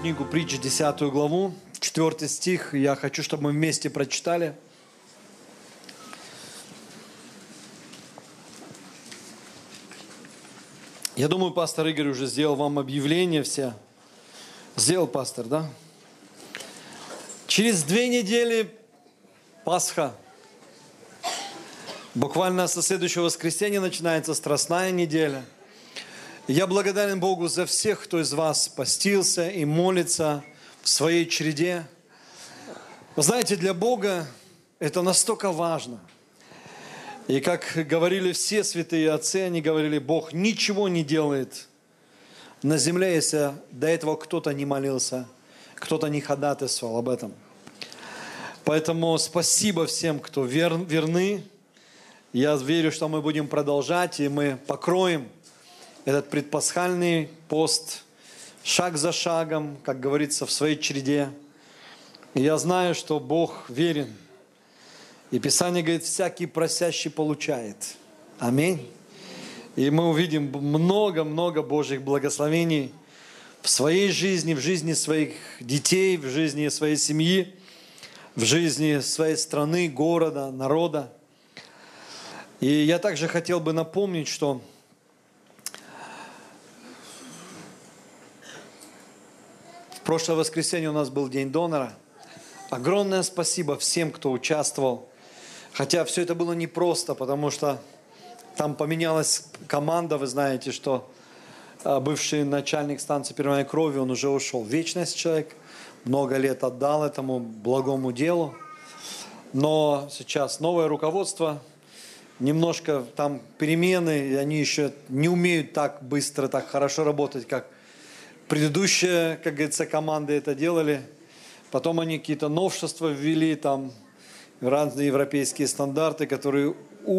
книгу Притч, 10 главу, 4 стих. Я хочу, чтобы мы вместе прочитали. Я думаю, пастор Игорь уже сделал вам объявление все. Сделал пастор, да? Через 2 недели Пасха. Буквально со следующего воскресенья начинается Страстная неделя. Я благодарен Богу за всех, кто из вас постился и молится в своей череде. Вы знаете, для Бога это настолько важно. И как говорили все святые отцы, они говорили, Бог ничего не делает на земле, если до этого кто-то не молился, кто-то не ходатайствовал об этом. Поэтому спасибо всем, кто верны. Я верю, что мы будем продолжать, и мы покроем этот предпасхальный пост шаг за шагом, как говорится, в своей череде. И я знаю, что Бог верен. И Писание говорит, всякий просящий получает. Аминь. И мы увидим много-много Божьих благословений в своей жизни, в жизни своих детей, в жизни своей семьи, в жизни своей страны, города, народа. И я также хотел бы напомнить, что в прошлое воскресенье у нас был День донора. Огромное спасибо всем, кто участвовал. Хотя все это было непросто, потому что там поменялась команда. Вы знаете, что бывший начальник станции «Первой крови», он уже ушел в вечность, человек. Много лет отдал этому благому делу. Но сейчас новое руководство, немножко там перемены, и они еще не умеют так быстро, так хорошо работать, как предыдущие, как говорится, команды это делали. Потом они какие-то новшества ввели, там разные европейские стандарты, которые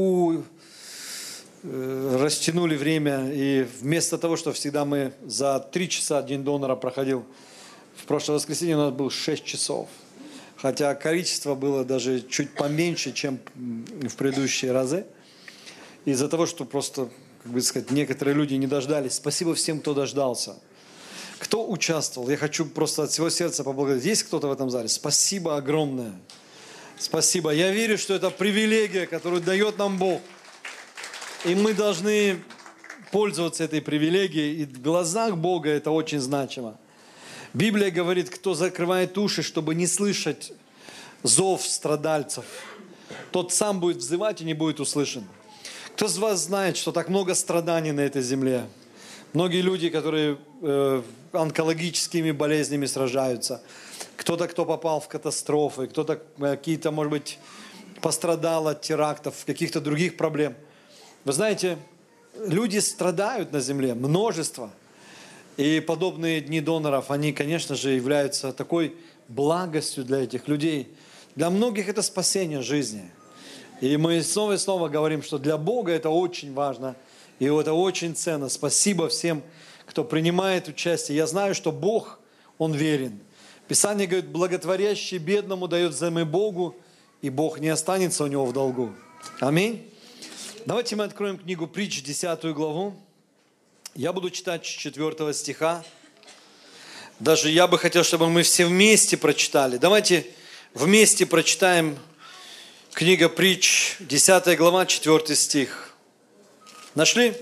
растянули время. И вместо того, что всегда мы за 3 часа День донора проходил, в прошлое воскресенье у нас было 6 часов. Хотя количество было даже чуть поменьше, чем в предыдущие разы. Из-за того, что просто, как бы сказать, некоторые люди не дождались. Спасибо всем, кто дождался. Кто участвовал? Я хочу просто от всего сердца поблагодарить. Есть кто-то в этом зале? Спасибо огромное. Спасибо. Я верю, что это привилегия, которую дает нам Бог. И мы должны пользоваться этой привилегией. И в глазах Бога это очень значимо. Библия говорит, кто закрывает уши, чтобы не слышать зов страдальцев, тот сам будет взывать и не будет услышан. Кто из вас знает, что так много страданий на этой земле? Многие люди, которые онкологическими болезнями сражаются. Кто-то, кто попал в катастрофы, кто-то какие-то, может быть, пострадал от терактов, каких-то других проблем. Вы знаете, люди страдают на земле, множество. И подобные дни доноров, они, конечно же, являются такой благостью для этих людей. Для многих это спасение жизни. И мы снова и снова говорим, что для Бога это очень важно. И это очень ценно. Спасибо всем, кто принимает участие. Я знаю, что Бог, Он верен. Писание говорит, благотворящий бедному дает взаймы Богу, и Бог не останется у него в долгу. Аминь. Давайте мы откроем книгу Притч, 10 главу. Я буду читать с 4 стиха. Даже я бы хотел, чтобы мы все вместе прочитали. Давайте вместе прочитаем книга Притч, 10 глава, 4 стих. Нашли?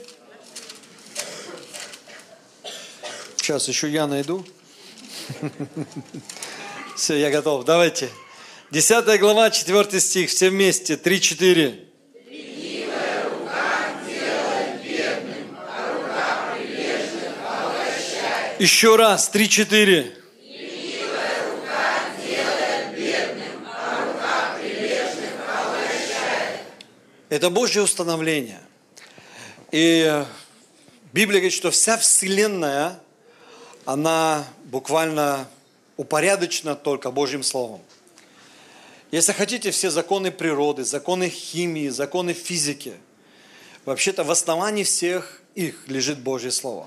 Сейчас еще я найду. Все, я готов. Давайте. 10 глава, 4 стих. Все вместе. 3-4. Еще раз. 3-4. Это Божье установление. И Библия говорит, что вся вселенная, она буквально упорядочена только Божьим Словом. Если хотите, все законы природы, законы химии, законы физики, вообще-то в основании всех их лежит Божье Слово.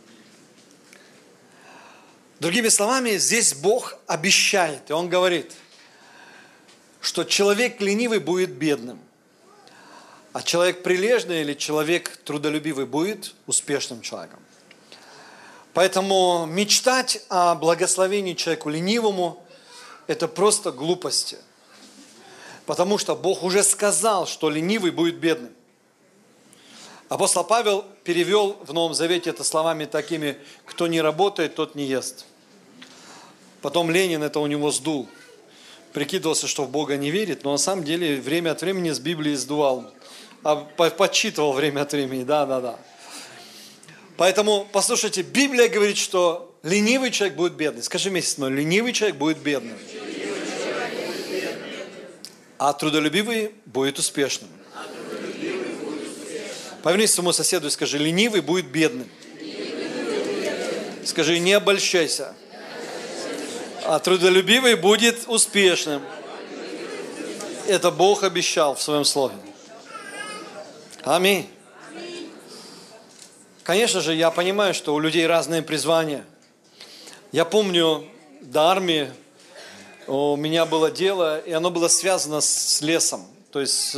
Другими словами, здесь Бог обещает, и Он говорит, что человек ленивый будет бедным. А человек прилежный или человек трудолюбивый будет успешным человеком. Поэтому мечтать о благословении человеку ленивому – это просто глупости. Потому что Бог уже сказал, что ленивый будет бедным. Апостол Павел перевел в Новом Завете это словами такими: кто не работает, тот не ест. Потом Ленин это у него сдул. Прикидывался, что в Бога не верит, но на самом деле время от времени с Библии сдувал. Подсчитывал время от времени, да. Поэтому, послушайте, Библия говорит, что ленивый человек будет бедным. Скажи вместе со мной: ленивый человек будет бедным. А трудолюбивый будет успешным. Повернись к своему соседу и скажи: ленивый будет бедным. Скажи: не обольщайся. А трудолюбивый будет успешным. Это Бог обещал в своем слове. Аминь. Конечно же, я понимаю, что у людей разные призвания. Я помню, до армии у меня было дело, и оно было связано с лесом, то есть,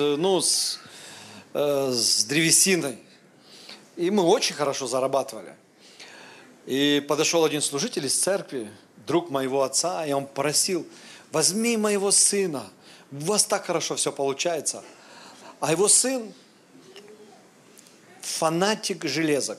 с древесиной. И мы очень хорошо зарабатывали. И подошел один служитель из церкви, друг моего отца, и он просил: возьми моего сына, у вас так хорошо все получается. А его сын фанатик железок.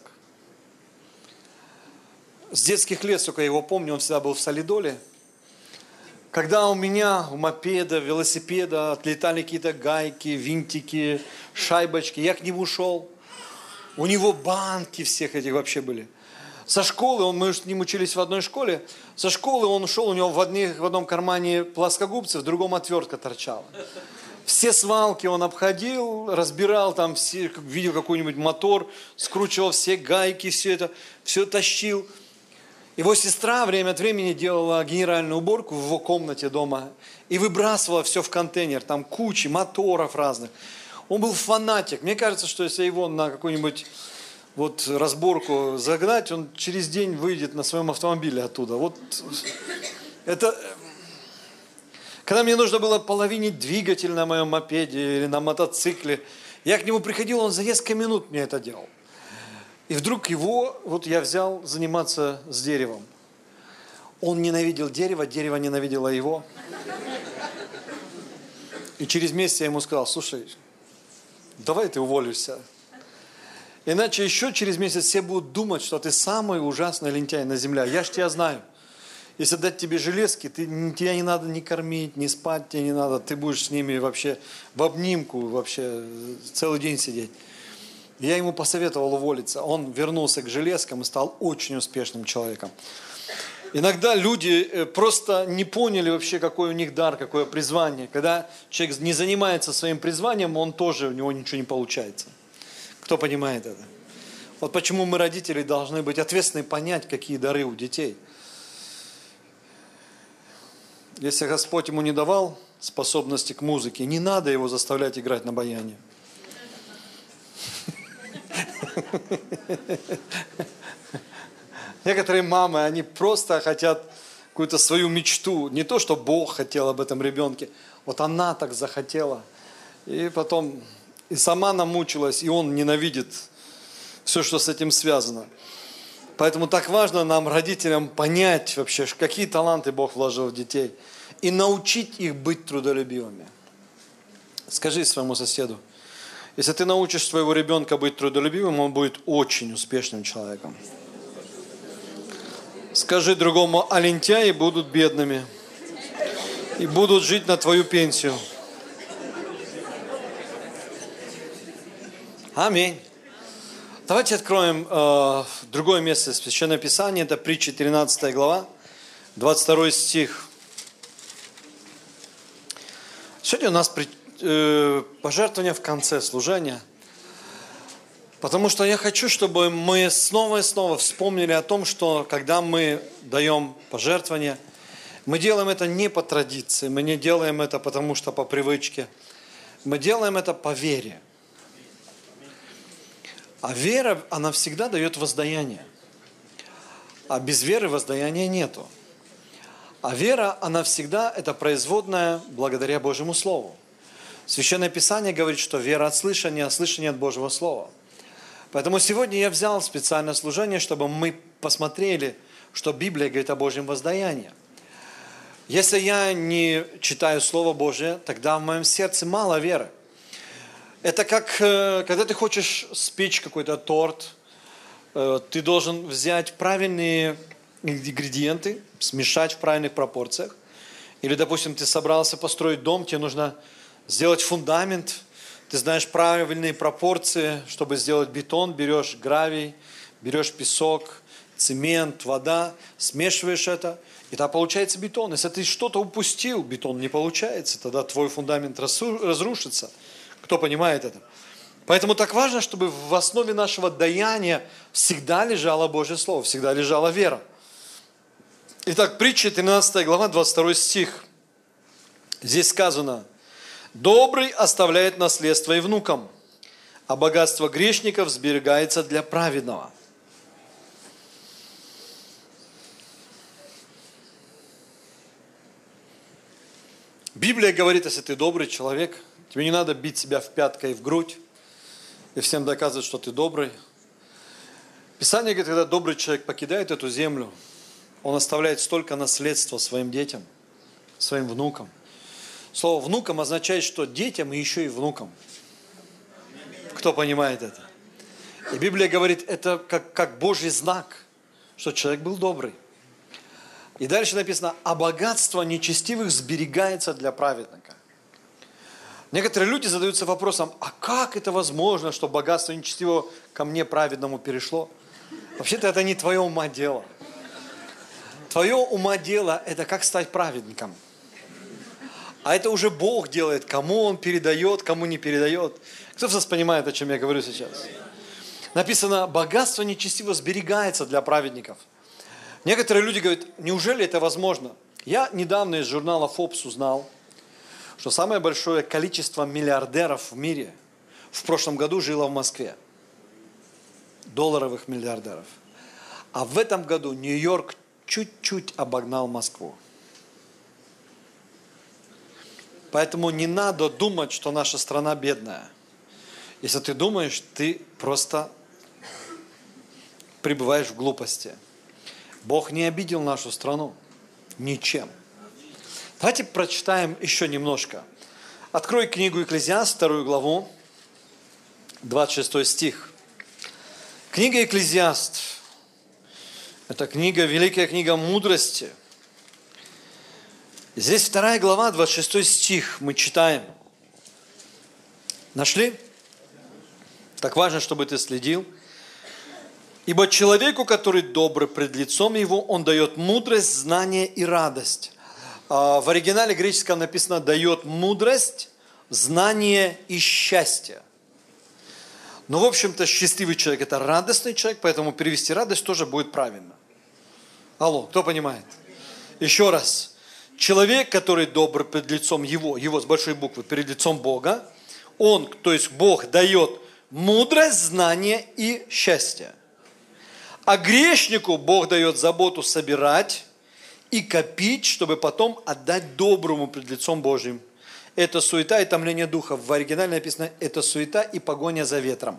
С детских лет, сколько я его помню, он всегда был в солидоле. Когда у меня, у мопеда, велосипеда отлетали какие-то гайки, винтики, шайбочки, я к нему шел. У него банки всех этих вообще были. Со школы, мы с ним учились в одной школе, со школы он ушел, у него в одном кармане плоскогубцы, в другом отвертка торчала. Все свалки он обходил, разбирал там, все, видел какой-нибудь мотор, скручивал все гайки, все тащил. Его сестра время от времени делала генеральную уборку в его комнате дома и выбрасывала все в контейнер, там кучи моторов разных. Он был фанатик. Мне кажется, что если его на какую-нибудь разборку загнать, он через день выйдет на своем автомобиле оттуда. Это... Когда мне нужно было половинить двигатель на моем мопеде или на мотоцикле, я к нему приходил, он за несколько минут мне это делал. И вдруг я взял заниматься с деревом. Он ненавидел дерево, дерево ненавидело его. И через месяц я ему сказал: слушай, давай ты уволишься. Иначе еще через месяц все будут думать, что ты самый ужасный лентяй на земле. Я ж тебя знаю. Если дать тебе железки, тебя не надо ни кормить, ни спать тебе не надо. Ты будешь с ними вообще в обнимку вообще целый день сидеть. Я ему посоветовал уволиться. Он вернулся к железкам и стал очень успешным человеком. Иногда люди просто не поняли вообще, какой у них дар, какое призвание. Когда человек не занимается своим призванием, у него ничего не получается. Кто понимает это? Вот почему мы, родители, должны быть ответственны, понять, какие дары у детей. Если Господь ему не давал способности к музыке, не надо его заставлять играть на баяне. Некоторые мамы, они просто хотят какую-то свою мечту. Не то, что Бог хотел об этом ребенке. Вот она так захотела. И потом и сама намучилась, и он ненавидит все, что с этим связано. Поэтому так важно нам, родителям, понять вообще, какие таланты Бог вложил в детей. И научить их быть трудолюбивыми. Скажи своему соседу: если ты научишь своего ребенка быть трудолюбивым, он будет очень успешным человеком. Скажи другому: а лентяи будут бедными и будут жить на твою пенсию. Аминь. Давайте откроем другое место Священного Писания. Это Притчи 13 глава, 22 стих. Сегодня у нас пожертвование в конце служения. Потому что я хочу, чтобы мы снова и снова вспомнили о том, что когда мы даем пожертвование, мы делаем это не по традиции, мы не делаем это потому что по привычке. Мы делаем это по вере. А вера, она всегда дает воздаяние. А без веры воздаяния нету. А вера, она всегда, это производная благодаря Божьему Слову. Священное Писание говорит, что вера от слышания, а слышание от Божьего Слова. Поэтому сегодня я взял специальное служение, чтобы мы посмотрели, что Библия говорит о Божьем воздаянии. Если я не читаю Слово Божие, тогда в моем сердце мало веры. Это как, когда ты хочешь спечь какой-то торт, ты должен взять правильные ингредиенты, смешать в правильных пропорциях. Или, допустим, ты собрался построить дом, тебе нужно сделать фундамент, ты знаешь правильные пропорции, чтобы сделать бетон, берешь гравий, берешь песок, цемент, вода, смешиваешь это, и тогда получается бетон. Если ты что-то упустил, бетон не получается, тогда твой фундамент разрушится. Кто понимает это? Поэтому так важно, чтобы в основе нашего даяния всегда лежало Божье Слово, всегда лежала вера. Итак, притча 13 глава, 22 стих. Здесь сказано: «Добрый оставляет наследство и внукам, а богатство грешников сберегается для праведного». Библия говорит, если ты добрый человек, тебе не надо бить себя в пяткой и в грудь и всем доказывать, что ты добрый. Писание говорит, когда добрый человек покидает эту землю, он оставляет столько наследства своим детям, своим внукам. Слово «внукам» означает, что детям и еще и внукам. Кто понимает это? И Библия говорит, это как Божий знак, что человек был добрый. И дальше написано, а богатство нечестивых сберегается для праведника. Некоторые люди задаются вопросом, а как это возможно, что богатство нечестивого ко мне праведному перешло? Вообще-то это не твое ума дело. Твое ума дело – это как стать праведником. А это уже Бог делает, кому Он передает, кому не передает. Кто из вас понимает, о чем я говорю сейчас? Написано, богатство нечестивого сберегается для праведников. Некоторые люди говорят, неужели это возможно? Я недавно из журнала Forbes узнал, что самое большое количество миллиардеров в мире в прошлом году жило в Москве. Долларовых миллиардеров. А в этом году Нью-Йорк чуть-чуть обогнал Москву. Поэтому не надо думать, что наша страна бедная. Если ты думаешь, ты просто пребываешь в глупости. Бог не обидел нашу страну ничем. Давайте прочитаем еще немножко. Открой книгу Экклезиаст, 2 главу, 26 стих. Книга Экклезиаст. Это книга, великая книга мудрости. Здесь 2 глава, 26 стих мы читаем. Нашли? Так важно, чтобы ты следил. «Ибо человеку, который добр пред лицом его, он дает мудрость, знание и радость». В оригинале греческом написано «дает мудрость, знание и счастье». Но, в общем-то, счастливый человек – это радостный человек, поэтому перевести радость тоже будет правильно. Алло, кто понимает? Еще раз. Человек, который добр пред лицом его с большой буквы, перед лицом Бога, он, то есть Бог, дает мудрость, знание и счастье. А грешнику Бог дает заботу собирать и копить, чтобы потом отдать доброму пред лицом Божьим. Это суета и томление духа. В оригинале написано, это суета и погоня за ветром.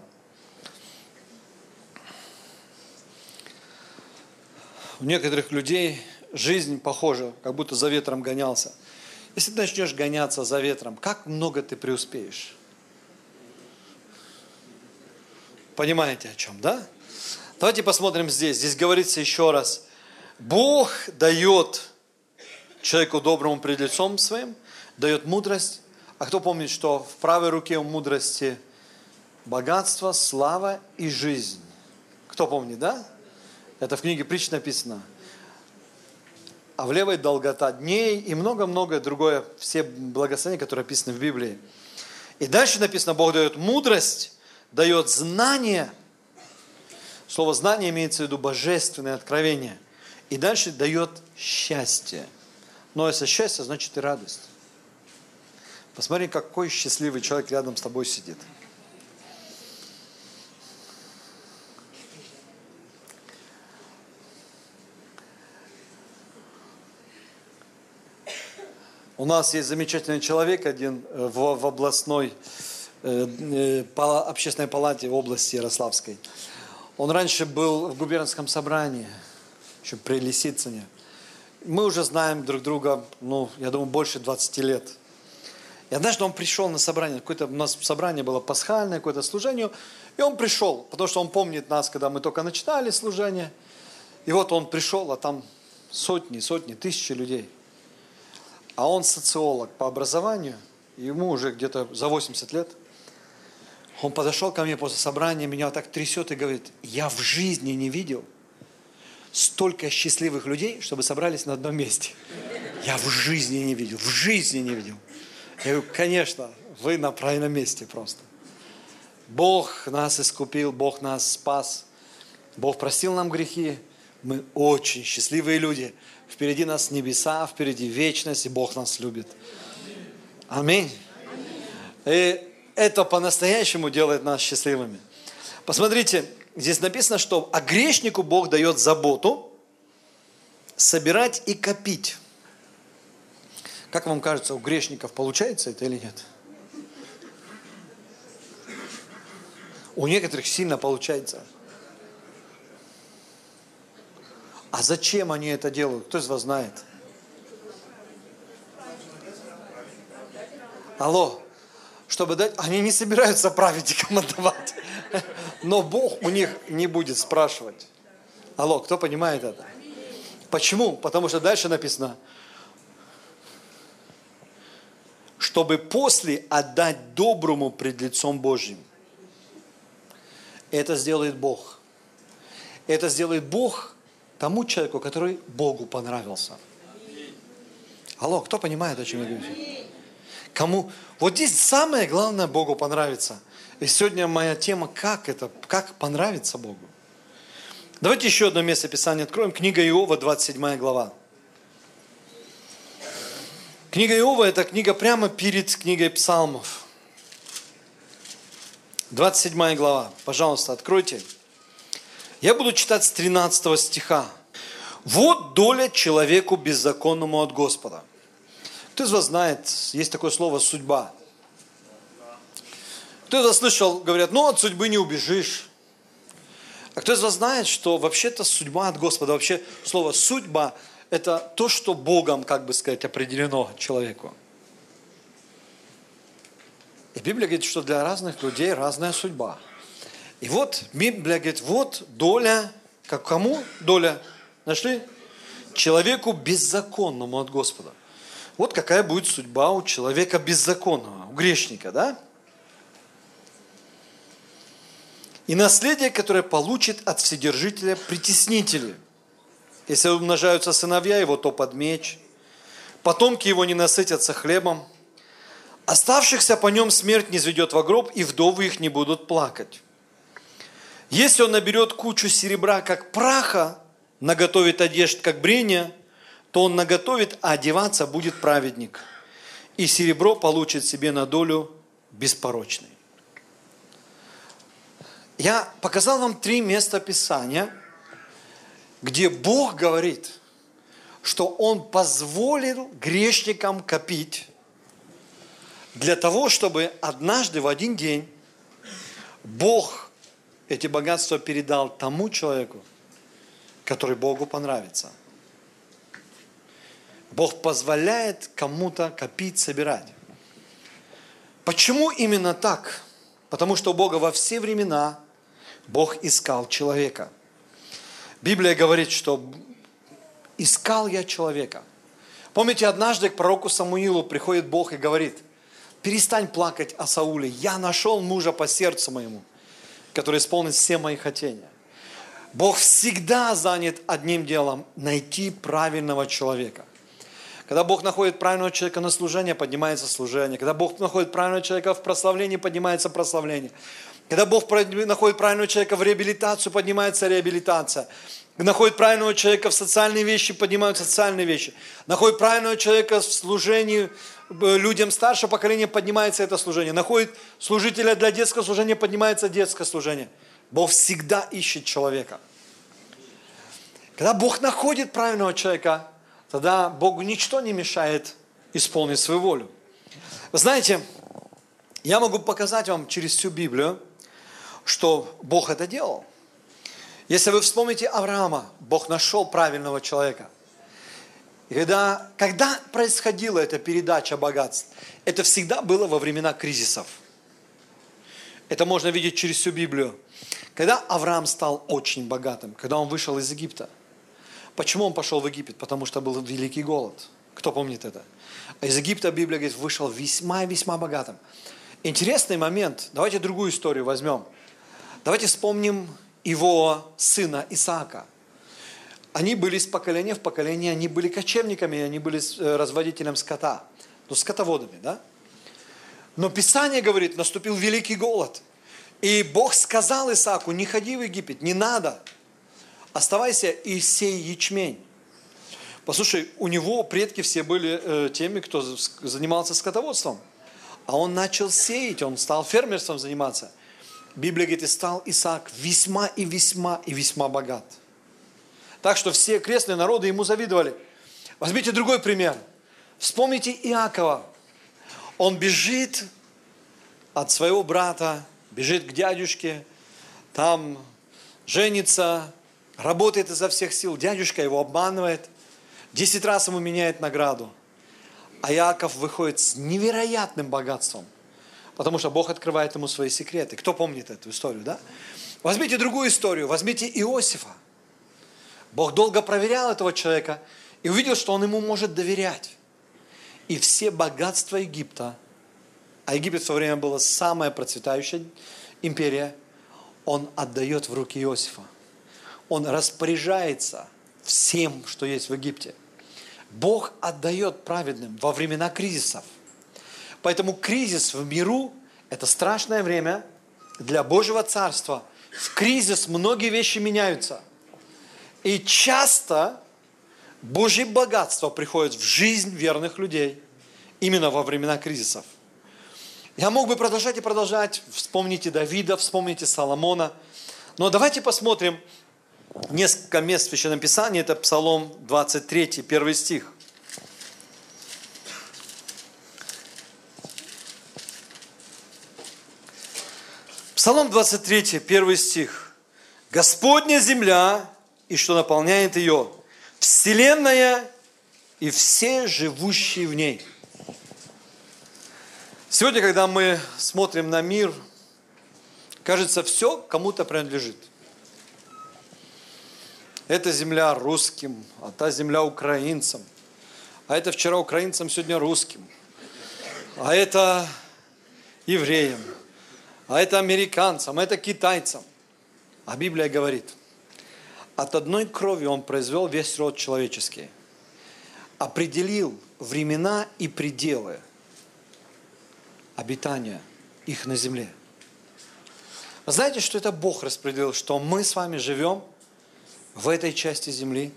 У некоторых людей жизнь похожа, как будто за ветром гонялся. Если ты начнешь гоняться за ветром, как много ты преуспеешь? Понимаете, о чем, да? Давайте посмотрим здесь. Здесь говорится еще раз. Бог дает человеку доброму пред лицом своим, дает мудрость. А кто помнит, что в правой руке у мудрости богатство, слава и жизнь? Кто помнит, да? Это в книге Притч написано. А в левой долгота дней и много-много другое. Все благословения, которые описаны в Библии. И дальше написано, Бог дает мудрость, дает знание. Слово знание имеется в виду божественное откровение. И дальше дает счастье. Но если счастье, значит и радость. Посмотри, какой счастливый человек рядом с тобой сидит. У нас есть замечательный человек один в областной общественной палате в области Ярославской. Он раньше был в губернском собрании, еще при Лисицыне. Мы уже знаем друг друга, я думаю, больше 20 лет. И однажды он пришел на собрание, у нас собрание было пасхальное, какое-то служение, и он пришел, потому что он помнит нас, когда мы только начинали служение. И вот он пришел, а там сотни, тысячи людей. А он социолог по образованию, ему уже где-то за 80 лет. Он подошел ко мне после собрания, меня вот так трясет и говорит: я в жизни не видел столько счастливых людей, чтобы собрались на одном месте. Я в жизни не видел. Я говорю: конечно, вы на правильном месте просто. Бог нас искупил, Бог нас спас, Бог простил нам грехи. Мы очень счастливые люди. Впереди нас небеса, впереди вечность, и Бог нас любит. Аминь. И это по-настоящему делает нас счастливыми. Посмотрите, здесь написано, что грешнику Бог дает заботу собирать и копить. Как вам кажется, у грешников получается это или нет? У некоторых сильно получается. А зачем они это делают? Кто из вас знает? Алло. Чтобы дать, они не собираются праведникам отдавать. Но Бог у них не будет спрашивать. Алло, кто понимает это? Почему? Потому что дальше написано: чтобы после отдать доброму пред лицом Божьим. Это сделает Бог. Это сделает Бог тому человеку, который Богу понравился. Алло, кто понимает, о чем я говорю? Кому? Вот здесь самое главное Богу понравится. И сегодня моя тема: как понравиться Богу. Давайте еще одно место Писания откроем. Книга Иова, 27 глава. Книга Иова – это книга прямо перед книгой Псалмов. 27 глава. Пожалуйста, откройте. Я буду читать с 13 стиха. «Вот доля человеку беззаконному от Господа». Кто из вас знает, есть такое слово «судьба»? Кто из вас слышал, говорят: от судьбы не убежишь. А кто из вас знает, что вообще-то судьба от Господа, вообще слово «судьба» – это то, что Богом, определено человеку. И Библия говорит, что для разных людей разная судьба. И вот Библия говорит: вот доля, кому доля? Нашли? Человеку беззаконному от Господа. Вот какая будет судьба у человека беззаконного, у грешника, да? И наследие, которое получит от Вседержителя притеснители. Если умножаются сыновья его, то под меч. Потомки его не насытятся хлебом. Оставшихся по нем смерть не сведет во гроб, и вдовы их не будут плакать. Если он наберет кучу серебра, как праха, наготовит одежд, как бремя, то он наготовит, а одеваться будет праведник. И серебро получит себе на долю беспорочный. Я показал вам 3 места Писания, где Бог говорит, что Он позволил грешникам копить для того, чтобы однажды в один день Бог эти богатства передал тому человеку, который Богу понравится. Бог позволяет кому-то копить, собирать. Почему именно так? Потому что у Бога во все времена Бог искал человека. Библия говорит, что искал я человека. Помните, однажды к пророку Самуилу приходит Бог и говорит: перестань плакать о Сауле, я нашел мужа по сердцу моему, который исполнит все мои хотения. Бог всегда занят одним делом – найти правильного человека. Когда Бог находит правильного человека на служение, поднимается служение. Когда Бог находит правильного человека в прославлении, поднимается прославление. Когда Бог находит правильного человека в реабилитацию, поднимается реабилитация. Находит правильного человека в социальные вещи, поднимаются социальные вещи. Находит правильного человека в служении людям старшего поколения, поднимается это служение. Находит служителя для детского служения, поднимается детское служение. Бог всегда ищет человека. Когда Бог находит правильного человека, тогда Богу ничто не мешает исполнить свою волю. Вы знаете, Я могу показать вам через всю Библию, что Бог это делал. Если вы вспомните Авраама, Бог нашел правильного человека. И когда происходила эта передача богатств, это всегда было во времена кризисов. Это можно видеть через всю Библию. Когда Авраам стал очень богатым, когда он вышел из Египта. Почему он пошел в Египет? Потому что был великий голод. Кто помнит это? А из Египта, Библия говорит, вышел весьма богатым. Интересный момент. Давайте другую историю возьмем. Давайте вспомним его сына Исаака. Они были из поколения в поколение, они были кочевниками, они были разводителем скота. Ну, скотоводами, да? Но Писание говорит, наступил великий голод. И Бог сказал Исааку, не ходи в Египет, не надо. Оставайся и сей ячмень. Послушай, у него предки все были теми, кто занимался скотоводством. А он начал сеять, он стал фермерством заниматься. Библия говорит, и стал Исаак весьма богат. Так что все крестные народы ему завидовали. Возьмите другой пример. Вспомните Иакова. Он бежит от своего брата, бежит к дядюшке, там женится, работает изо всех сил. Дядюшка его обманывает, 10 раз ему меняет награду. А Иаков выходит с невероятным богатством, потому что Бог открывает ему свои секреты. Кто помнит эту историю, да? Возьмите другую историю, возьмите Иосифа. Бог долго проверял этого человека и увидел, что он ему может доверять. И все богатства Египта, а Египет в то время была самая процветающая империя, он отдает в руки Иосифа. Он распоряжается всем, что есть в Египте. Бог отдает праведным во времена кризисов. Поэтому кризис в миру – это страшное время для Божьего Царства. В кризис многие вещи меняются. И часто Божье богатство приходит в жизнь верных людей именно во времена кризисов. Я мог бы продолжать и продолжать. Вспомните Давида, вспомните Соломона. Но давайте посмотрим несколько мест в Священном Писании. Это Псалом 23, 1 стих. Псалом 23, 1 стих. «Господня земля, и что наполняет ее, вселенная и все живущие в ней». Сегодня, когда мы смотрим на мир, кажется, все кому-то принадлежит. Эта земля русским, а та земля украинцам. А это вчера украинцам, сегодня русским. А это евреям. А это американцам, а это китайцам. А Библия говорит, от одной крови Он произвел весь род человеческий. Определил времена и пределы обитания их на земле. Вы знаете, что это Бог распределил, что мы с вами живем в этой части земли?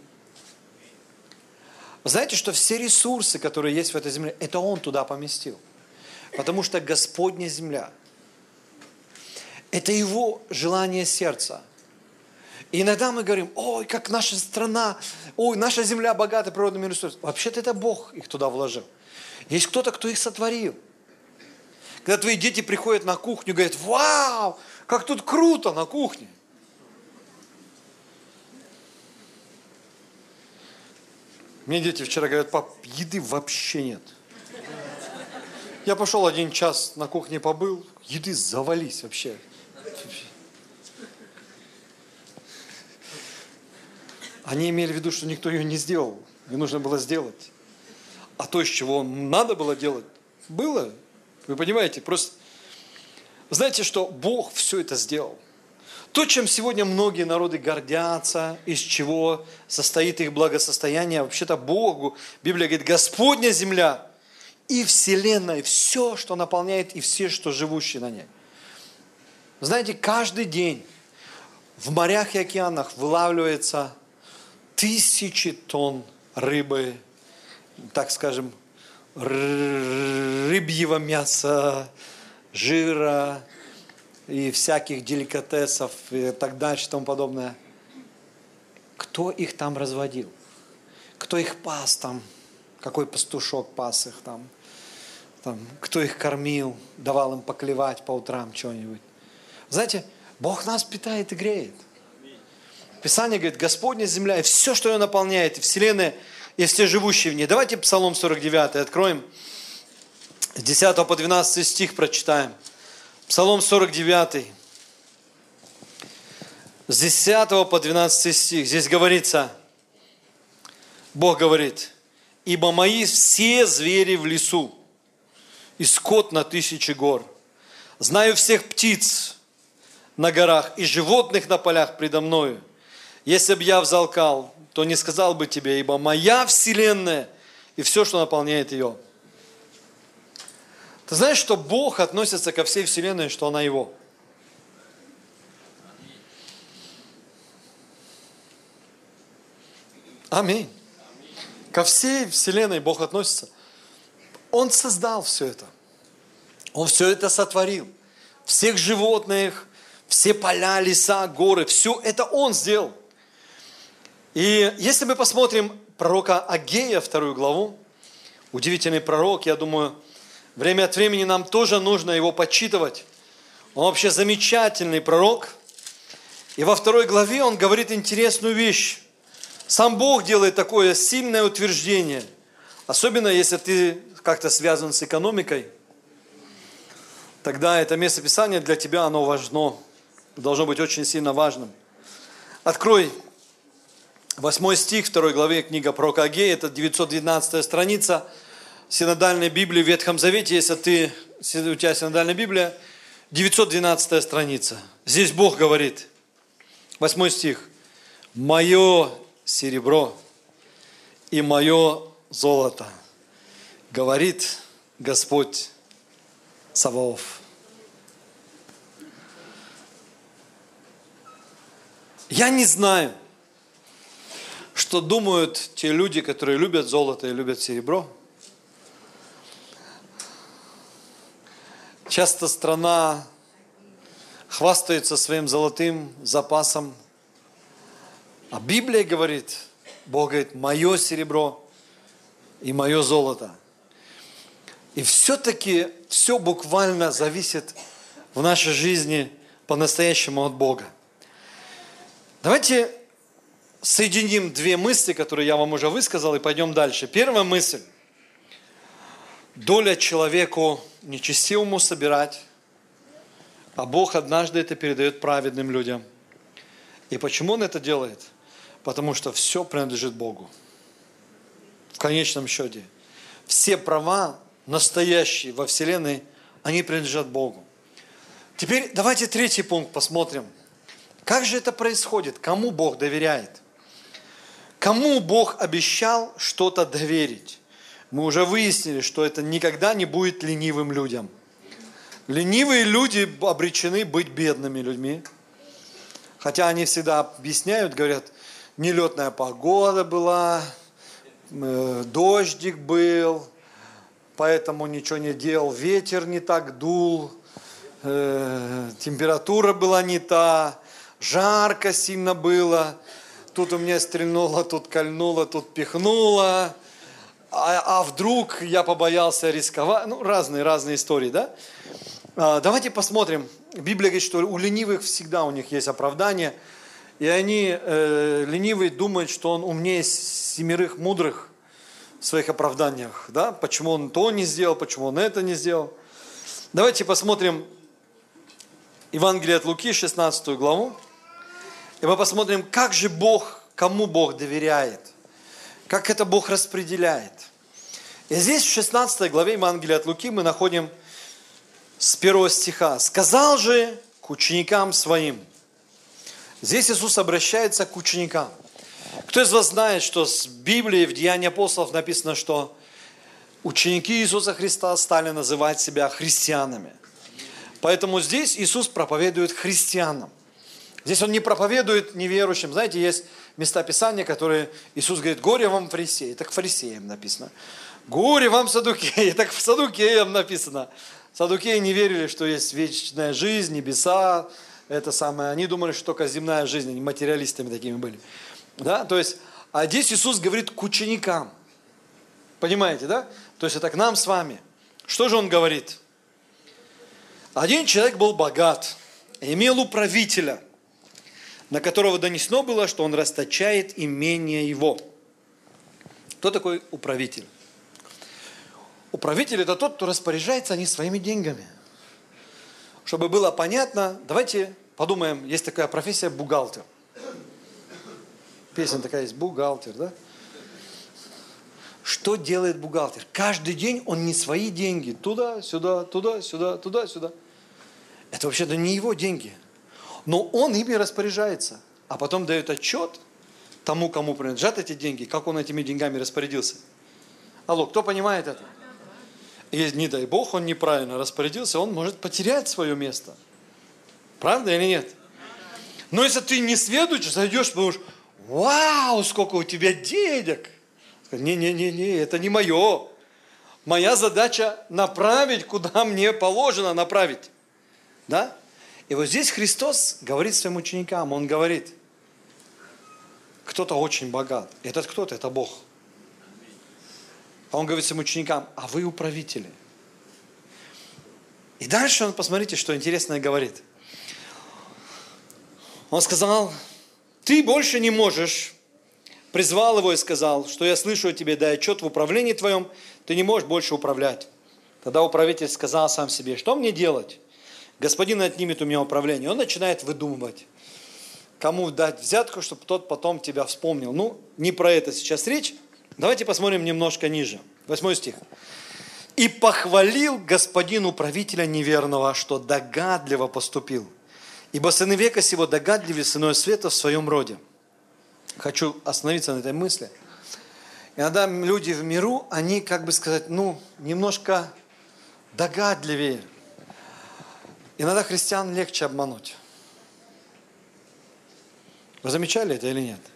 Вы знаете, что все ресурсы, которые есть в этой земле, это Он туда поместил. Потому что Господня земля – это Его желание сердца. И иногда мы говорим, ой, как наша страна, ой, наша земля богата природными ресурсами. Вообще-то это Бог их туда вложил. Есть кто-то, кто их сотворил. Когда твои дети приходят на кухню и говорят, вау, как тут круто на кухне. Мне дети вчера говорят, пап, еды вообще нет. Я пошел 1 час на кухне побыл, еды завались вообще. Они имели в виду, что никто ее не сделал. Ее нужно было сделать. А то, из чего надо было делать, было. Вы понимаете, просто... Знаете, что Бог все это сделал. То, чем сегодня многие народы гордятся, из чего состоит их благосостояние, вообще-то Богу, Библия говорит, Господня земля и вселенная, и все, что наполняет, и все, что живущие на ней. Знаете, каждый день в морях и океанах вылавливается 1000 тонн рыбы, так скажем, рыбьего мяса, жира и всяких деликатесов и так дальше и тому подобное. Кто их там разводил? Кто их пас там? Какой пастушок пас их там? там, кто их кормил, давал им поклевать по утрам что-нибудь. Знаете, Бог нас питает и греет. Писание говорит, Господня земля и все, что ее наполняет, и вселенная, и все живущие в ней. Давайте Псалом 49 откроем. С 10 по 12 стих прочитаем. Псалом 49. С 10 по 12 стих. Здесь говорится, Бог говорит, «Ибо мои все звери в лесу, и скот на 1000 гор. Знаю всех птиц на горах, и животных на полях предо мною. Если бы я взалкал, то не сказал бы тебе, ибо моя вселенная и все, что наполняет ее». Ты знаешь, что Бог относится ко всей вселенной, что она Его? Аминь. Ко всей вселенной Бог относится. Он создал все это. Он все это сотворил. Всех животных, все поля, леса, горы, все это Он сделал. И если мы посмотрим пророка Агея, 2 главу, удивительный пророк, я думаю, время от времени нам тоже нужно его почитывать. Он вообще замечательный пророк. И во 2 главе он говорит интересную вещь. Сам Бог делает такое сильное утверждение. Особенно, если ты как-то связан с экономикой. Тогда это местописание для тебя, оно важно. Должно быть очень сильно важным. Открой 8 стих 2 главе книга пророка Агея. Это 912 страница синодальной Библии в Ветхом Завете. Если у тебя синодальная Библия, 912 страница. Здесь Бог говорит. 8 стих. «Мое серебро и мое золото, говорит Господь Саваоф». Я не знаю, что думают те люди, которые любят золото и любят серебро. Часто страна хвастается своим золотым запасом. А Библия говорит, Бог говорит, мое серебро и мое золото. И все-таки все буквально зависит в нашей жизни по-настоящему от Бога. Давайте соединим две мысли, которые я вам уже высказал, и пойдем дальше. Первая мысль. Доля человеку нечестивому собирать, а Бог однажды это передает праведным людям. И почему Он это делает? Потому что все принадлежит Богу. В конечном счете. Все права настоящие во Вселенной, они принадлежат Богу. Теперь давайте третий пункт посмотрим. Как же это происходит? Кому Бог доверяет? Кому Бог обещал что-то доверить? Мы уже выяснили, что это никогда не будет ленивым людям. Ленивые люди обречены быть бедными людьми. Хотя они всегда объясняют, говорят, нелетная погода была, дождик был, поэтому ничего не делал, ветер не так дул, температура была не та, жарко сильно было, тут у меня стрельнуло, тут кольнуло, тут пихнуло, а вдруг я побоялся рисковать, разные истории, да? Давайте посмотрим. Библия говорит, что у ленивых всегда у них есть оправдание, и они, ленивые, думают, что он умнее 7 мудрых в своих оправданиях, да? Почему он то не сделал, почему он это не сделал. Давайте посмотрим Евангелие от Луки, 16 главу, и мы посмотрим, как же Бог, кому Бог доверяет, как это Бог распределяет. И здесь в 16 главе Евангелия от Луки мы находим с 1 стиха. «Сказал же к ученикам своим». Здесь Иисус обращается к ученикам. Кто из вас знает, что с Библии в Деянии апостолов написано, что ученики Иисуса Христа стали называть себя христианами. Поэтому здесь Иисус проповедует христианам. Здесь Он не проповедует неверующим. Знаете, есть места Писания, которые Иисус говорит, горе вам фарисеи, так фарисеям написано. Горе вам саддукеи, так в саддукеям написано. Саддукеи не верили, что есть вечная жизнь, небеса, это самое. Они думали, что только земная жизнь, они материалистами такими были. Да? То есть, а здесь Иисус говорит к ученикам. Понимаете, да? То есть это к нам с вами. Что же он говорит? Один человек был богат, имел управителя, на которого донесено было, что он расточает имение его. Кто такой управитель? Управитель – это тот, кто распоряжается не своими деньгами. Чтобы было понятно, давайте подумаем, есть такая профессия – бухгалтер. Песня такая есть – бухгалтер, да? Что делает бухгалтер? Каждый день он не свои деньги. Туда-сюда, туда-сюда, туда-сюда. Это вообще-то не его деньги. Но он ими распоряжается. А потом дает отчет тому, кому принадлежат эти деньги, как он этими деньгами распорядился. Алло, кто понимает это? И не дай Бог, он неправильно распорядился, он может потерять свое место. Правда или нет? Но если ты не сведущий, зайдешь, думаешь, вау, сколько у тебя денег. Не, это не мое. Моя задача направить, куда мне положено направить. Да? И вот здесь Христос говорит своим ученикам, Он говорит, кто-то очень богат. Этот кто-то, это Бог. А Он говорит своим ученикам, а вы управители. И дальше Он, посмотрите, что интересное говорит. Он сказал, ты больше не можешь. Призвал его и сказал, что я слышу о тебе, дай отчет в управлении твоем, ты не можешь больше управлять. Тогда управитель сказал сам себе, что мне делать? Господин отнимет у меня управление. Он начинает выдумывать, кому дать взятку, чтобы тот потом тебя вспомнил. Ну, не про это сейчас речь. Давайте посмотрим немножко ниже. 8 стих. «И похвалил господин управителя неверного, что догадливо поступил. Ибо сыны века сего догадливее сынов света в своем роде». Хочу остановиться на этой мысли. Иногда люди в миру, они, как бы сказать, немножко догадливее. Иногда христиан легче обмануть. Вы замечали это или нет?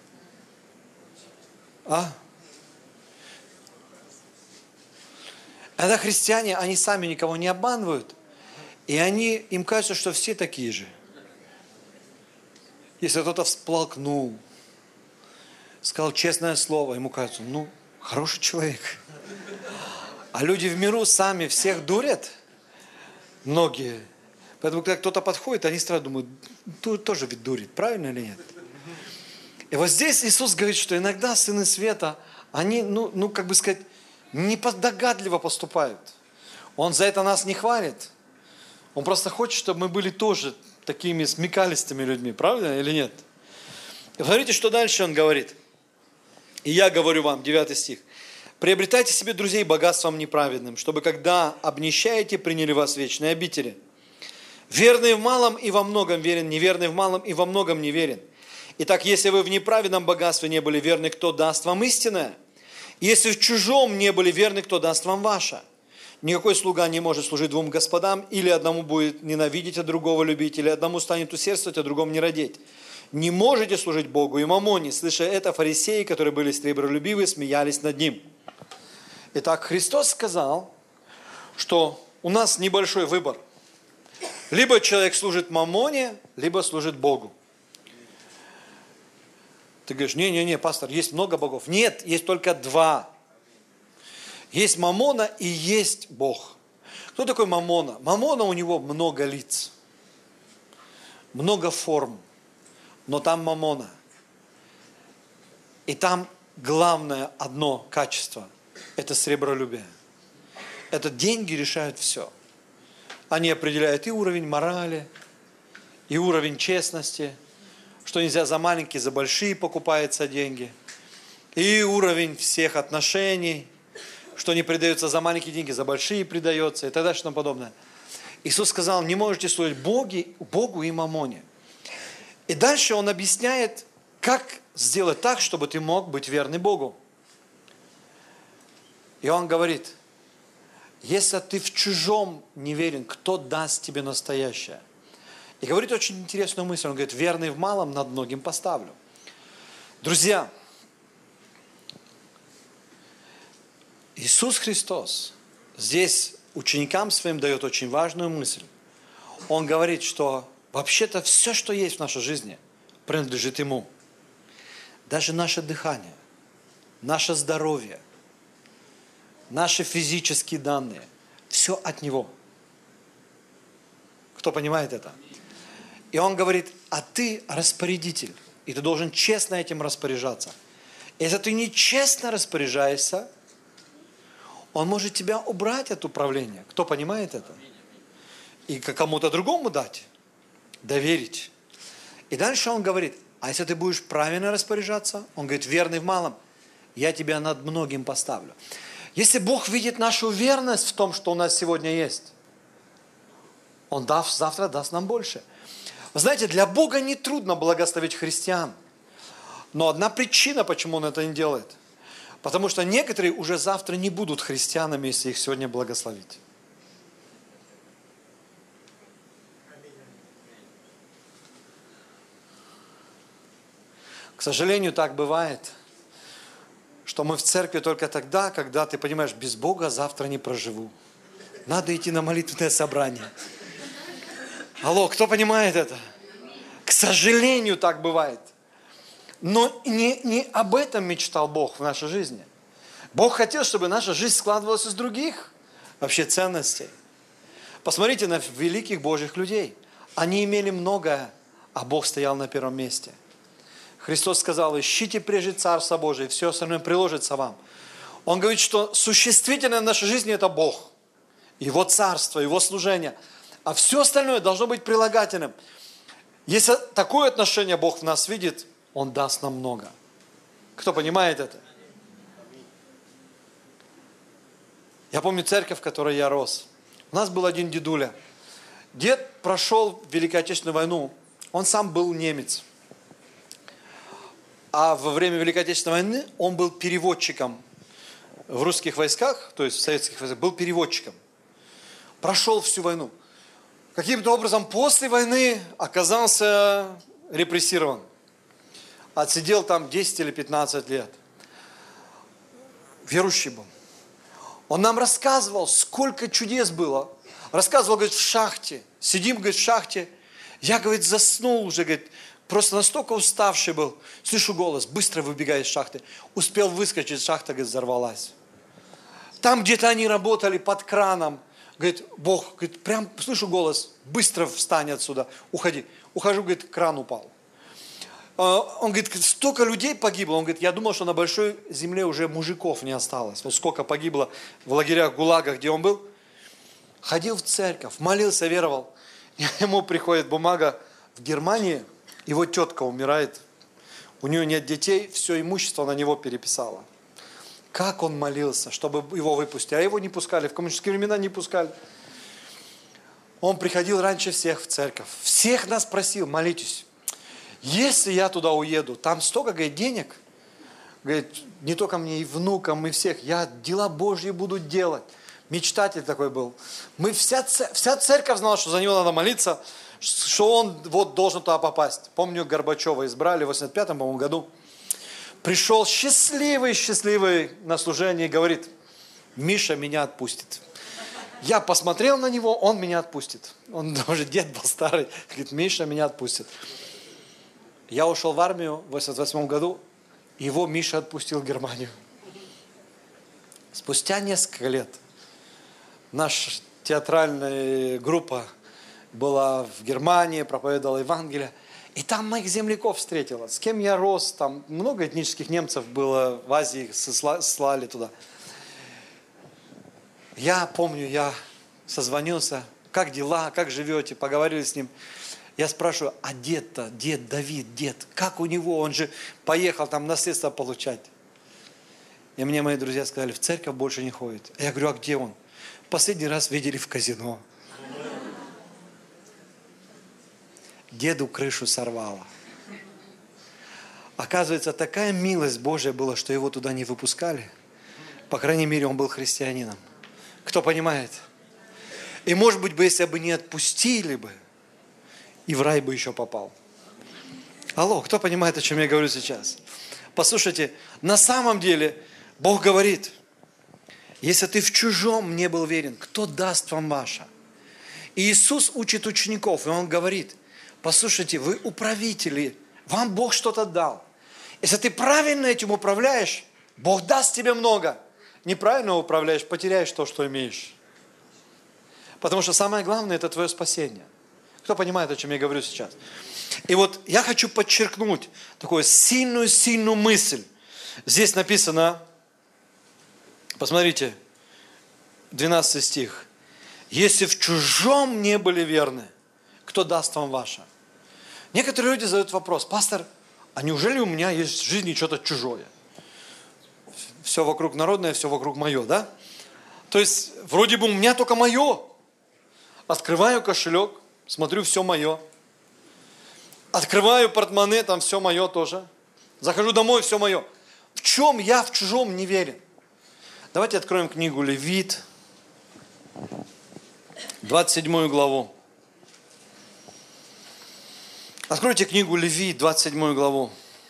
Иногда христиане, они сами никого не обманывают, и им кажется, что все такие же. Если кто-то всплакнул, сказал честное слово, ему кажется, хороший человек. А люди в миру сами всех дурят, многие. Поэтому, когда кто-то подходит, они сразу думают, тоже ведь дурит, правильно или нет? И вот здесь Иисус говорит, что иногда сыны света, они, не догадливо поступают. Он за это нас не хвалит. Он просто хочет, чтобы мы были тоже такими смекалистыми людьми, правильно или нет? И смотрите, что дальше он говорит. И я говорю вам, 9 стих. Приобретайте себе друзей богатством неправедным, чтобы когда обнищаете, приняли вас в вечные обители. Верный в малом и во многом верен, неверный в малом и во многом неверен. Итак, если вы в неправедном богатстве не были верны, кто даст вам истинное? Если в чужом не были верны, кто даст вам ваше? Никакой слуга не может служить двум господам, или одному будет ненавидеть, а другого любить, или одному станет усердствовать, а другому не родить. Не можете служить Богу и мамоне. Слыша это, фарисеи, которые были сребролюбивы, смеялись над ним. Итак, Христос сказал, что у нас небольшой выбор. Либо человек служит мамоне, либо служит Богу. Ты говоришь, не, пастор, есть много богов. Нет, есть только два. Есть мамона и есть Бог. Кто такой мамона? Мамона, у него много лиц, много форм, но там мамона. И там главное одно качество – это сребролюбие. Это деньги решают все. Они определяют и уровень морали, и уровень честности, что нельзя за маленькие, за большие покупаются деньги, и уровень всех отношений, что не придается за маленькие деньги, за большие придается, и так далее, и тому подобное. Иисус сказал, не можете служить Богу и мамоне. И дальше Он объясняет, как сделать так, чтобы ты мог быть верный Богу. И Он говорит, если ты в чужом не верен, кто даст тебе настоящее? И говорит очень интересную мысль. Он говорит, верный в малом над многим поставлю. Друзья, Иисус Христос здесь ученикам своим дает очень важную мысль. Он говорит, что вообще-то все, что есть в нашей жизни, принадлежит Ему. Даже наше дыхание, наше здоровье, наши физические данные. все от Него. Кто понимает это? И Он говорит, а ты распорядитель, и ты должен честно этим распоряжаться. Если ты нечестно распоряжаешься, Он может тебя убрать от управления. Кто понимает это? И кому-то другому дать, доверить. И дальше Он говорит, а если ты будешь правильно распоряжаться, Он говорит, верный в малом, я тебя над многим поставлю. Если Бог видит нашу верность в том, что у нас сегодня есть, Он завтра даст нам больше. Вы знаете, для Бога не трудно благословить христиан. Но одна причина, почему Он это не делает. Потому что некоторые уже завтра не будут христианами, если их сегодня благословить. К сожалению, так бывает, что мы в церкви только тогда, когда ты понимаешь, без Бога завтра не проживу. Надо идти на молитвенное собрание. Алло, кто понимает это? К сожалению, так бывает. Но не об этом мечтал Бог в нашей жизни. Бог хотел, чтобы наша жизнь складывалась из других вообще ценностей. Посмотрите на великих Божьих людей. Они имели многое, а Бог стоял на первом месте. Христос сказал, ищите прежде Царство Божие, и все остальное приложится вам. Он говорит, что существительное в нашей жизни – это Бог. Его Царство, Его служение. А все остальное должно быть прилагательным. Если такое отношение Бог в нас видит, Он даст нам много. Кто понимает это? Я помню церковь, в которой я рос. У нас был один дедуля. Дед прошел Великую Отечественную войну. Он сам был немец. А во время Великой Отечественной войны он был переводчиком в русских войсках, то есть в советских войсках, был переводчиком. Прошел всю войну. Каким-то образом после войны оказался репрессирован. Отсидел там 10 или 15 лет. Верующий был. Он нам рассказывал, сколько чудес было. Рассказывал, говорит, в шахте. Сидим, говорит, в шахте. Я, говорит, заснул уже, говорит, просто настолько уставший был. Слышу голос, быстро выбегаю из шахты. Успел выскочить, шахта, говорит, взорвалась. Там где-то они работали под краном. Говорит, Бог, говорит, прям слышу голос, быстро встань отсюда, уходи. Ухожу, говорит, кран упал. Он говорит, столько людей погибло. Он говорит, я думал, что на большой земле уже мужиков не осталось. Вот сколько погибло в лагерях, ГУЛАГах, где он был. Ходил в церковь, молился, веровал. И ему приходит бумага в Германии, его тетка умирает. У нее нет детей, все имущество на него переписало. Как он молился, чтобы его выпустили. А его не пускали, в коммунистические времена не пускали. Он приходил раньше всех в церковь. Всех нас просил, молитесь. Если я туда уеду, там столько, говорит, денег, говорит, не только мне, и внукам, и всех, я дела Божьи буду делать. Мечтатель такой был. Вся церковь знала, что за него надо молиться, что он вот должен туда попасть. Помню, Горбачева избрали в 85-м, по-моему, году. Пришел счастливый на служение и говорит, Миша меня отпустит. Я посмотрел на него, он меня отпустит. Он уже дед был старый, говорит, Миша меня отпустит. Я ушел в армию в 1988 году, его Миша отпустил в Германию. Спустя несколько лет наша театральная группа была в Германии, проповедовала Евангелие, и там моих земляков встретила, с кем я рос, там много этнических немцев было в Азии, слали туда. Я помню, я созвонился, как дела, как живете, поговорили с ним. Я спрашиваю, а дед-то, дед Давид, дед, как у него? Он же поехал там наследство получать. И мне мои друзья сказали, в церковь больше не ходит. Я говорю, а где он? Последний раз видели в казино. Деду крышу сорвало. Оказывается, такая милость Божья была, что его туда не выпускали. По крайней мере, он был христианином. Кто понимает? И может быть, если бы не отпустили бы, и в рай бы еще попал. Алло, кто понимает, о чем я говорю сейчас? Послушайте, на самом деле Бог говорит, если ты в чужом не был верен, кто даст вам ваше? И Иисус учит учеников, и Он говорит, послушайте, вы управители, вам Бог что-то дал. Если ты правильно этим управляешь, Бог даст тебе много. Неправильно управляешь, потеряешь то, что имеешь. Потому что самое главное – это твое спасение. Кто понимает, о чем я говорю сейчас? И вот я хочу подчеркнуть такую сильную мысль. Здесь написано, посмотрите, 12 стих. «Если в чужом не были верны, кто даст вам ваше?» Некоторые люди задают вопрос: пастор, а неужели у меня есть в жизни что-то чужое? Все вокруг народное, все вокруг мое, да? То есть, вроде бы у меня только мое. Открываю кошелек, смотрю, все мое. Открываю портмоне, там все мое тоже. Захожу домой, все мое. В чем я в чужом не верен? Давайте откроем книгу Левит, 27 главу. Откройте книгу Левит, 27 главу.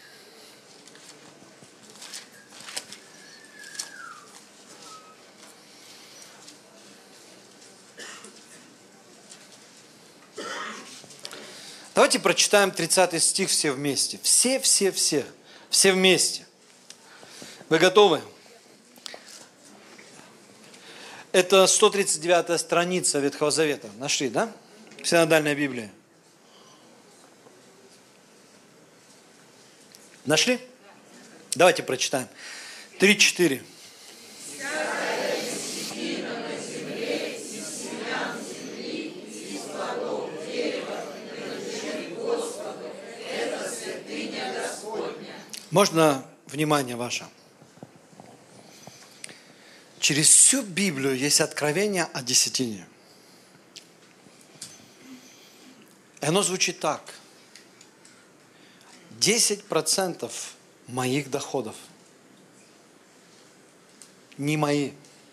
Давайте прочитаем 30 стих все вместе. Все вместе. Вы готовы? Это 139 страница Ветхого Завета. Нашли, да? Синодальная Библия. Нашли? Давайте прочитаем. 3-4. Можно внимание ваше? Через всю Библию есть откровение о десятине. И оно звучит так. 10% моих доходов не мои.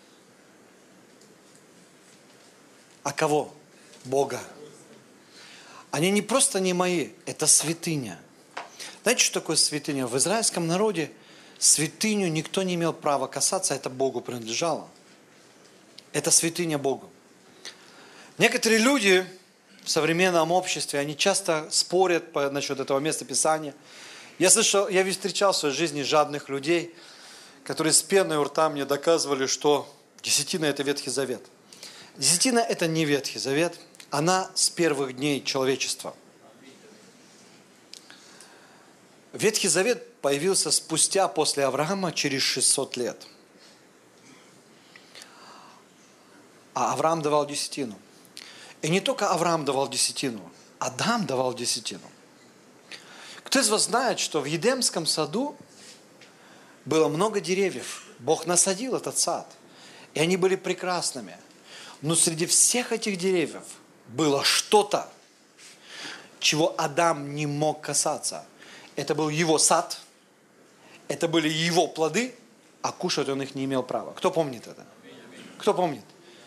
А кого? Бога. Они не просто не мои, это святыня. Знаете, что такое святыня? В израильском народе святыню никто не имел права касаться, это Богу принадлежало. Это святыня Богу. Некоторые люди в современном обществе, они часто спорят насчет этого места Писания. Я встречал в своей жизни жадных людей, которые с пеной у рта мне доказывали, что десятина – это Ветхий Завет. Десятина – это не Ветхий Завет, она с первых дней человечества. Ветхий Завет появился спустя после Авраама через 600 лет. А Авраам давал десятину. И не только Авраам давал десятину, Адам давал десятину. Кто из вас знает, что в Едемском саду было много деревьев? Бог насадил этот сад, и они были прекрасными. Но среди всех этих деревьев было что-то, чего Адам не мог касаться. Это был его сад, это были его плоды, а кушать он их не имел права. Кто помнит это? Кто помнит?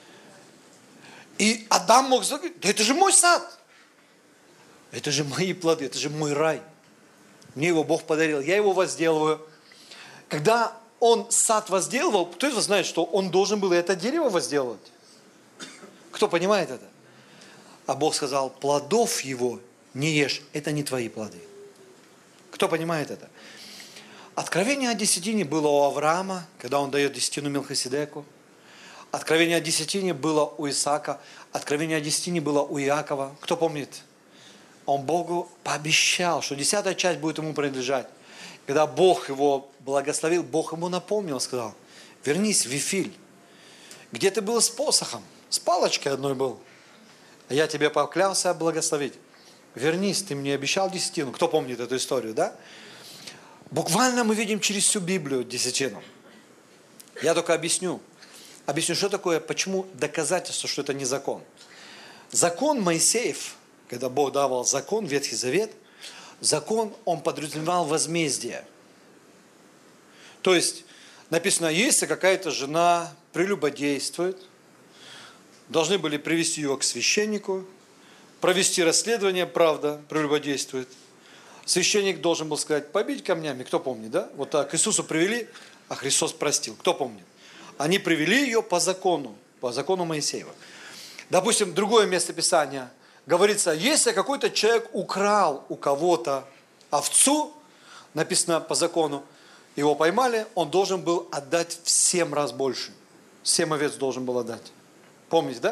И Адам мог сказать: да это же мой сад, это же мои плоды, это же мой рай. Мне его Бог подарил, я его возделываю. Когда он сад возделывал, кто из вас знает, что он должен был это дерево возделывать? Кто понимает это? А Бог сказал: плодов его не ешь, это не твои плоды. Кто понимает это? Откровение о десятине было у Авраама, когда он дает десятину Мелхиседеку. Откровение о десятине было у Исаака. Откровение о десятине было у Иакова. Кто помнит? Он Богу пообещал, что 10-я часть будет ему принадлежать. Когда Бог его благословил, Бог ему напомнил, сказал: вернись в Вифиль, где ты был с посохом, с палочкой одной был. А я тебе поклялся благословить. Вернись, ты мне обещал десятину. Кто помнит эту историю, да? Буквально мы видим через всю Библию десятину. Я только объясню, что такое, почему доказательство, что это не закон. Закон Моисеев, когда Бог давал закон, Ветхий Завет, закон, он подразумевал возмездие. То есть, написано, если какая-то жена прелюбодействует, должны были привести ее к священнику, провести расследование, правда, прелюбодействует. Священник должен был сказать: побить камнями, кто помнит, да? Вот так, к Иисусу привели, а Христос простил. Кто помнит? Они привели ее по закону Моисеева. Допустим, другое место Писания говорится: если какой-то человек украл у кого-то овцу, написано по закону, его поймали, он должен был отдать в 7 раз больше. 7 овец должен был отдать. Помните, да?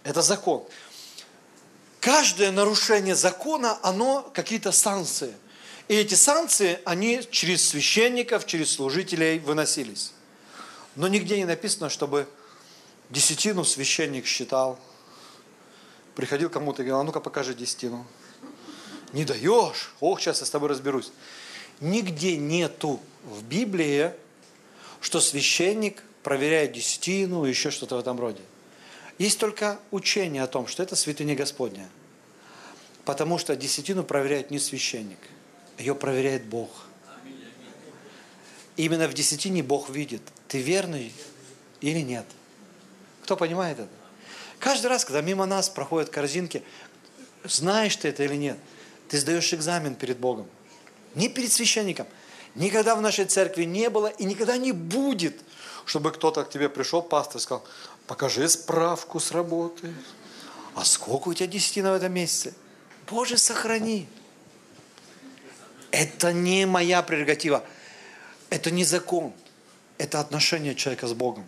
Это закон. Каждое нарушение закона, оно какие-то санкции. И эти санкции, они через священников, через служителей выносились. Но нигде не написано, чтобы десятину священник считал. Приходил кому-то и говорил: а ну-ка покажи десятину. Не даешь? Ох, сейчас я с тобой разберусь. Нигде нету в Библии, что священник проверяет десятину, еще что-то в этом роде. Есть только учение о том, что это святыня Господня. Потому что десятину проверяет не священник, ее проверяет Бог. Именно в десятине Бог видит, ты верный или нет. Кто понимает это? Каждый раз, когда мимо нас проходят корзинки, знаешь ты это или нет, ты сдаешь экзамен перед Богом. Не перед священником. Никогда в нашей церкви не было и никогда не будет, чтобы кто-то к тебе пришел, пастор, и сказал: покажи справку с работы. А сколько у тебя десятина в этом месяце? Боже, сохрани. Это не моя прерогатива. Это не закон. Это отношение человека с Богом.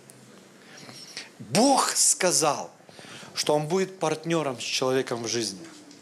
Бог сказал, что Он будет партнером с человеком в жизни,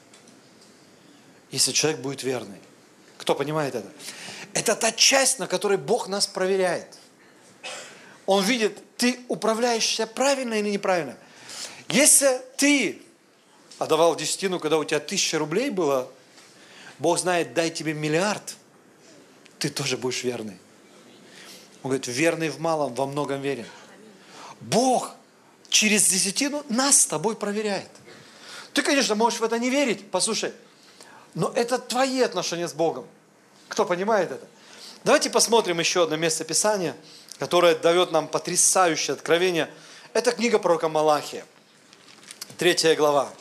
если человек будет верный. Кто понимает это? Это та часть, на которой Бог нас проверяет. Он видит, ты управляешься правильно или неправильно. Если ты отдавал десятину, когда у тебя 1000 рублей было, Бог знает, дай тебе 1 миллиард, ты тоже будешь верный. Он говорит: верный в малом, во многом верен. Бог через десятину нас с тобой проверяет. Ты, конечно, можешь в это не верить, послушай, но это твои отношения с Богом. Кто понимает это? Давайте посмотрим еще одно место Писания, которое дает нам потрясающее откровение. Это книга пророка Малахия, 3 глава.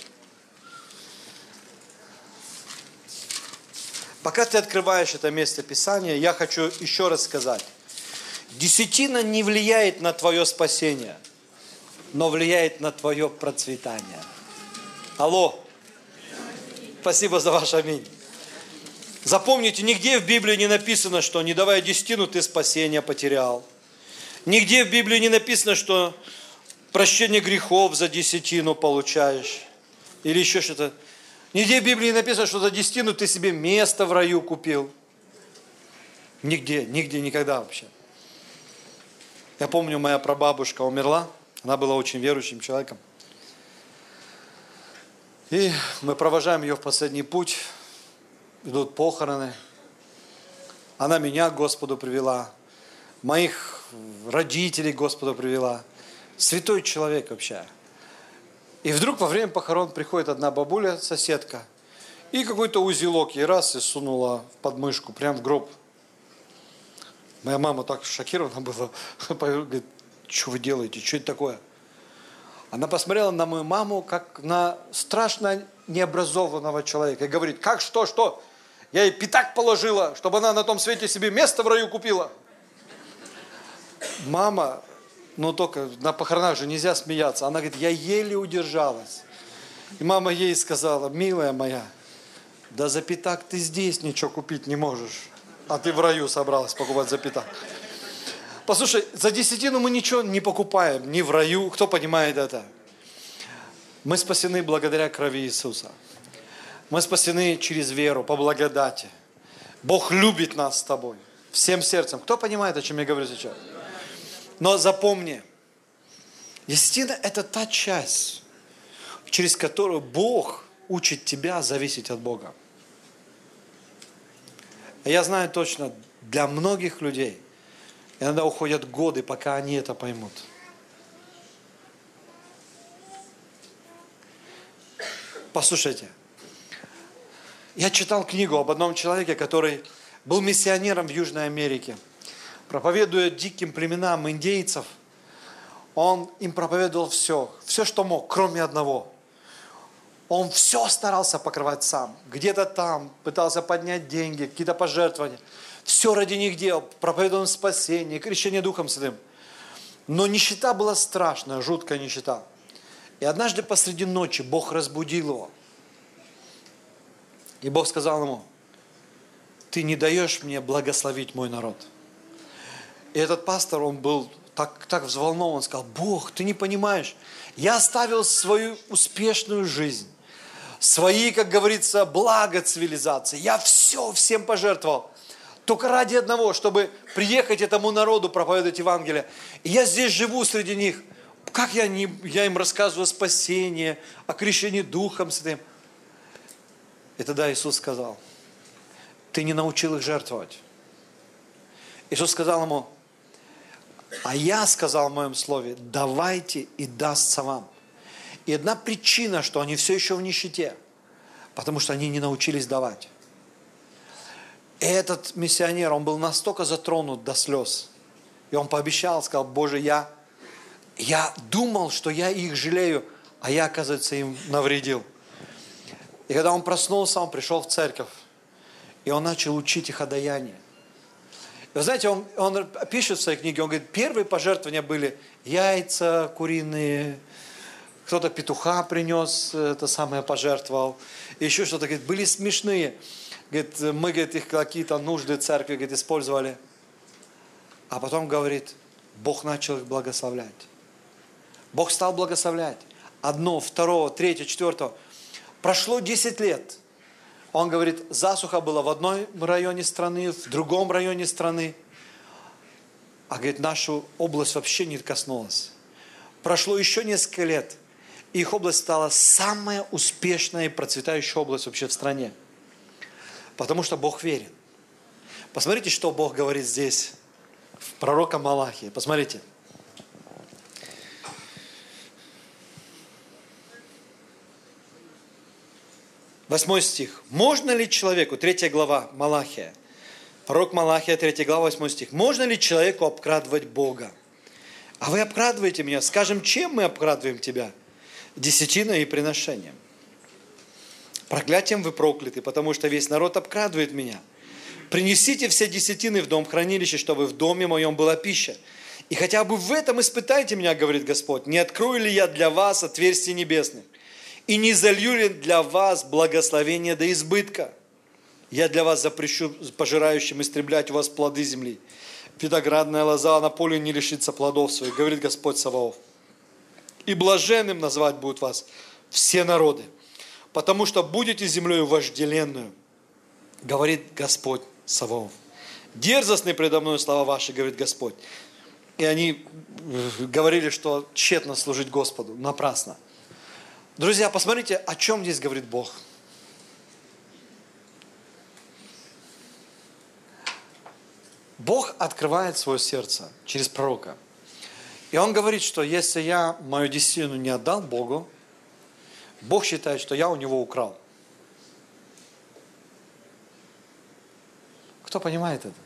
Пока ты открываешь это место Писания, я хочу еще раз сказать. Десятина не влияет на твое спасение, но влияет на твое процветание. Алло. Спасибо за ваш аминь. Запомните, нигде в Библии не написано, что не давая десятину, ты спасение потерял. Нигде в Библии не написано, что прощение грехов за десятину получаешь. Или еще что-то. Нигде в Библии не написано, что за десятину ты себе место в раю купил. Нигде, никогда вообще. Я помню, моя прабабушка умерла. Она была очень верующим человеком. И мы провожаем ее в последний путь. Идут похороны. Она меня к Господу привела. Моих родителей к Господу привела. Святой человек вообще. И вдруг во время похорон приходит одна бабуля, соседка, и какой-то узелок ей раз и сунула в подмышку, прям в гроб. Моя мама так шокирована была. Говорит: что вы делаете, что это такое? Она посмотрела на мою маму, как на страшно необразованного человека. И говорит: как, что? Я ей пятак положила, чтобы она на том свете себе место в раю купила. Мама, только на похоронах же нельзя смеяться. Она говорит: я еле удержалась. И мама ей сказала: милая моя, да за пятак ты здесь ничего купить не можешь. А ты в раю собралась покупать за пятак. Послушай, за десятину мы ничего не покупаем, ни в раю. Кто понимает это? Мы спасены благодаря крови Иисуса. Мы спасены через веру, по благодати. Бог любит нас с тобой. Всем сердцем. Кто понимает, о чем я говорю сейчас? Но запомни, десятина – это та часть, через которую Бог учит тебя зависеть от Бога. Я знаю точно, для многих людей иногда уходят годы, пока они это поймут. Послушайте, я читал книгу об одном человеке, который был миссионером в Южной Америке. Проповедуя диким племенам индейцев, он им проповедовал все, что мог, кроме одного. Он все старался покрывать сам. Где-то там пытался поднять деньги, какие-то пожертвования. Все ради них делал, проповедовал им спасение, крещение Духом Святым. Но нищета была страшная, жуткая нищета. И однажды посреди ночи Бог разбудил его. И Бог сказал ему: ты не даешь мне благословить мой народ. И этот пастор, он был так взволнован, сказал: Бог, ты не понимаешь, я оставил свою успешную жизнь, свои, как говорится, блага цивилизации, я все всем пожертвовал, только ради одного, чтобы приехать этому народу, проповедовать Евангелие. И я здесь живу среди них. Как я им рассказываю о спасении, о крещении Духом Святым. И тогда Иисус сказал: ты не научил их жертвовать. Иисус сказал ему: а я сказал в моем слове: давайте, и дастся вам. И одна причина, что они все еще в нищете, потому что они не научились давать. И этот миссионер, он был настолько затронут до слез. И он пообещал, сказал: Боже, я думал, что я их жалею, а я, оказывается, им навредил. И когда он проснулся, он пришел в церковь, и он начал учить их о даянии. И вы знаете, он пишет в своей книге, он говорит, первые пожертвования были яйца куриные, кто-то петуха принес, это самое пожертвовал, и еще что-то, говорит, были смешные. Говорит, мы, говорит, их какие-то нужды церкви, говорит, использовали. А потом, говорит, Бог начал их благословлять. Бог стал благословлять. Одно, второго, третье, четвертого. Прошло 10 лет. Он говорит, засуха была в одном районе страны, в другом районе страны. А, говорит, нашу область вообще не коснулась. Прошло еще несколько лет. И их область стала самая успешная и процветающая область вообще в стране. Потому что Бог верен. Посмотрите, что Бог говорит здесь, в пророка Малахии. Посмотрите. Восьмой стих. Можно ли человеку, 3 глава Малахия, пророк Малахия, 3 глава, 8 стих. Можно ли человеку обкрадывать Бога? А вы обкрадываете меня. Скажем, чем мы обкрадываем тебя? Десятиной и приношением. Проклятием вы прокляты, потому что весь народ обкрадывает меня. Принесите все десятины в дом хранилища, чтобы в доме моем была пища. И хотя бы в этом испытайте меня, говорит Господь. Не открою ли я для вас отверстий небесных? И не залью ли для вас благословение до избытка? Я для вас запрещу пожирающим истреблять у вас плоды земли. Виноградная лоза на поле не лишится плодов своих, говорит Господь Саваоф. И блаженным назвать будут вас все народы, потому что будете землею вожделенную, говорит Господь Саваоф. Дерзостны предо мной слова ваши, говорит Господь. И они говорили, что тщетно служить Господу, напрасно. Друзья, посмотрите, о чем здесь говорит Бог. Бог открывает свое сердце через пророка. И он говорит, что если я мою десятину не отдал Богу, Бог считает, что я у него украл. Кто понимает это?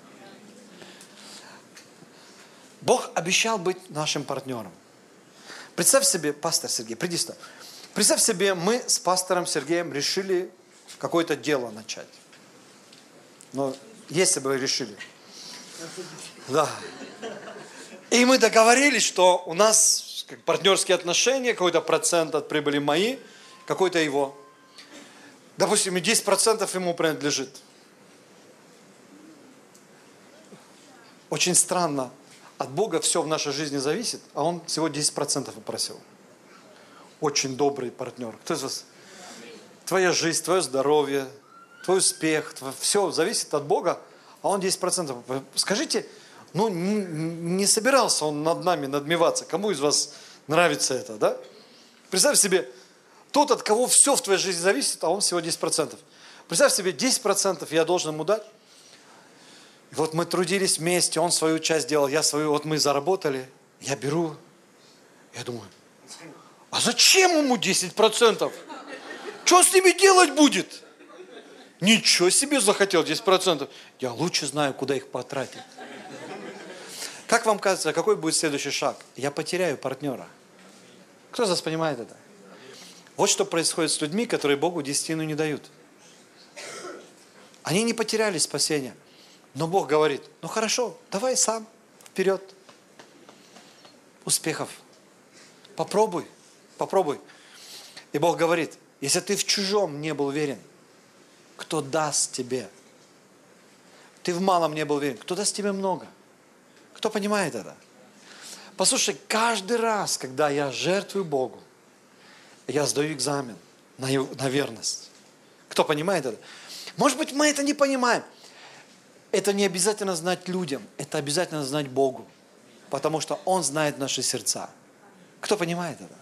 Бог обещал быть нашим партнером. Представь себе, пастор Сергей, приди сюда. Представь себе, мы с пастором Сергеем решили какое-то дело начать. Но если бы вы решили. Да. И мы договорились, что у нас партнерские отношения, какой-то процент от прибыли мои, какой-то его. Допустим, 10% ему принадлежит. Очень странно. От Бога все в нашей жизни зависит, а Он всего 10% попросил. Очень добрый партнер. Кто из вас? Твоя жизнь, твое здоровье, твой успех, все зависит от Бога, а Он 10%. Скажите, ну не собирался Он над нами надмеваться. Кому из вас нравится это, да? Представь себе, тот, от кого все в твоей жизни зависит, а он всего 10%. Представь себе, 10% я должен ему дать. И вот мы трудились вместе, он свою часть делал, я свою, вот мы заработали, я беру, я думаю, а зачем ему 10%? Что с ними делать будет? Ничего себе захотел 10%. Я лучше знаю, куда их потратить. Как вам кажется, какой будет следующий шаг? Я потеряю партнера. Кто из вас понимает это? Вот что происходит с людьми, которые Богу десятину не дают. Они не потеряли спасение. Но Бог говорит, ну хорошо, давай сам, вперед. Успехов. Попробуй. И Бог говорит, если ты в чужом не был верен, кто даст тебе? Ты в малом не был верен, кто даст тебе много? Кто понимает это? Послушай, каждый раз, когда я жертвую Богу, я сдаю экзамен на верность. Кто понимает это? Может быть, мы это не понимаем. Это не обязательно знать людям, это обязательно знать Богу. Потому что Он знает наши сердца. Кто понимает это?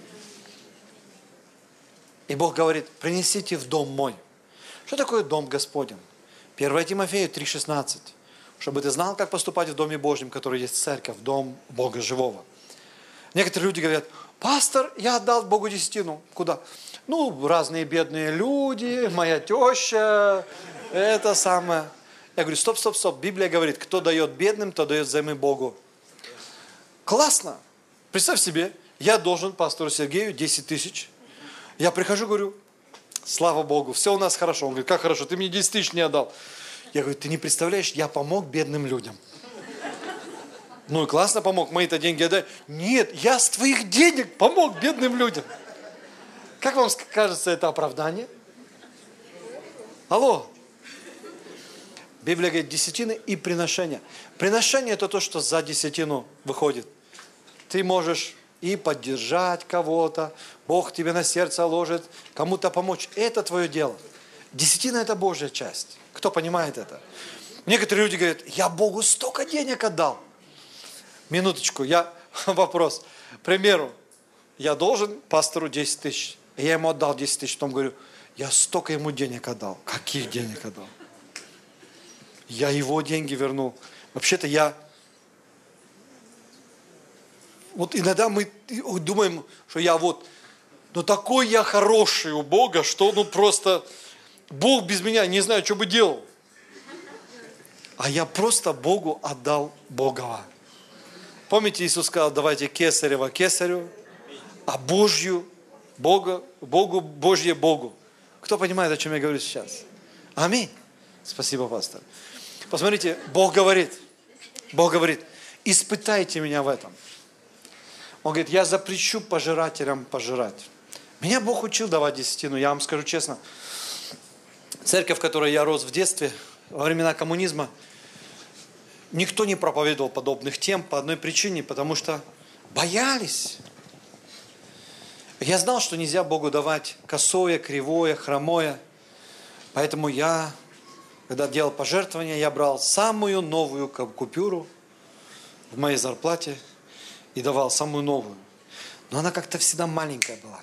И Бог говорит, принесите в дом мой. Что такое дом Господень? 1 Тимофею 3,16. Чтобы ты знал, как поступать в Доме Божьем, который есть церковь, дом Бога живого. Некоторые люди говорят, пастор, я отдал Богу десятину. Куда? Ну, разные бедные люди, моя теща, это самое. Я говорю, стоп. Библия говорит, кто дает бедным, то дает взаймы Богу. Классно. Представь себе, я должен пастору Сергею 10 тысяч. Я прихожу, говорю, слава Богу, все у нас хорошо. Он говорит, как хорошо, ты мне 10 тысяч не отдал. Я говорю, ты не представляешь, я помог бедным людям. Ну и классно помог, мои-то деньги отдай. Нет, я с твоих денег помог бедным людям. Как вам кажется это оправдание? Алло. Библия говорит, десятины и приношения. Приношение это то, что за десятину выходит. Ты можешь и поддержать кого-то, Бог тебе на сердце ложит, кому-то помочь. Это твое дело. Десятина это Божья часть. Кто понимает это? Некоторые люди говорят, я Богу столько денег отдал. Минуточку, вопрос. К примеру, я должен пастору 10 тысяч. И я ему отдал 10 тысяч. Потом говорю, я столько ему денег отдал. Каких денег отдал? Я его деньги вернул. Вообще-то вот иногда мы думаем, что такой я хороший у Бога, что просто Бог без меня не знаю, что бы делал. А я просто Богу отдал Богова. Помните, Иисус сказал, давайте кесарева кесарю, а Божью Богу, Божье Богу. Кто понимает, о чем я говорю сейчас? Аминь. Спасибо, пастор. Посмотрите, Бог говорит, испытайте меня в этом. Он говорит, я запрещу пожирателям пожирать. Меня Бог учил давать десятину, я вам скажу честно. Церковь, в которой я рос в детстве, во времена коммунизма, никто не проповедовал подобных тем по одной причине, потому что боялись. Я знал, что нельзя Богу давать косое, кривое, хромое. Поэтому когда делал пожертвования, я брал самую новую купюру в моей зарплате и давал самую новую. Но она как-то всегда маленькая была.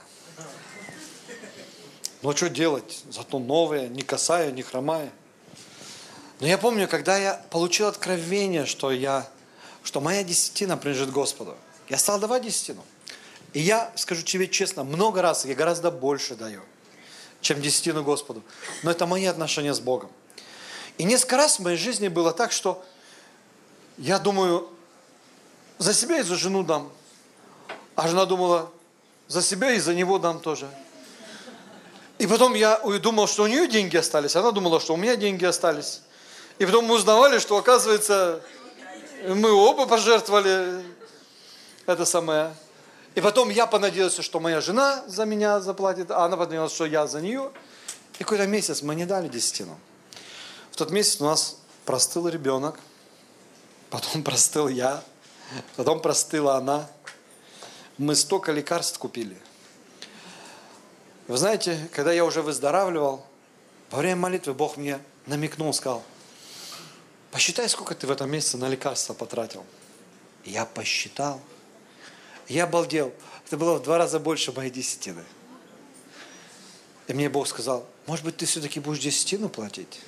Ну что делать? Зато новая, не косая, не хромая. Но я помню, когда я получил откровение, что моя десятина принадлежит Господу, я стал давать десятину. И я, скажу тебе честно, много раз я гораздо больше даю, чем десятину Господу. Но это мои отношения с Богом. И несколько раз в моей жизни было так, что я думаю, за себя и за жену дам. А жена думала, за себя и за него дам тоже. И потом я думал, что у нее деньги остались, она думала, что у меня деньги остались. И потом мы узнавали, что, оказывается, мы оба пожертвовали это самое. И потом я понадеялся, что моя жена за меня заплатит, а она понадеялась, что я за нее. И какой-то месяц мы не дали десятину. В тот месяц у нас простыл ребенок, потом простыл я, потом простыла она. Мы столько лекарств купили. Вы знаете, когда я уже выздоравливал, во время молитвы Бог мне намекнул, сказал, посчитай, сколько ты в этом месяце на лекарства потратил. И я посчитал. Я обалдел. Это было в 2 раза больше моей десятины. И мне Бог сказал, может быть, ты все-таки будешь десятину платить?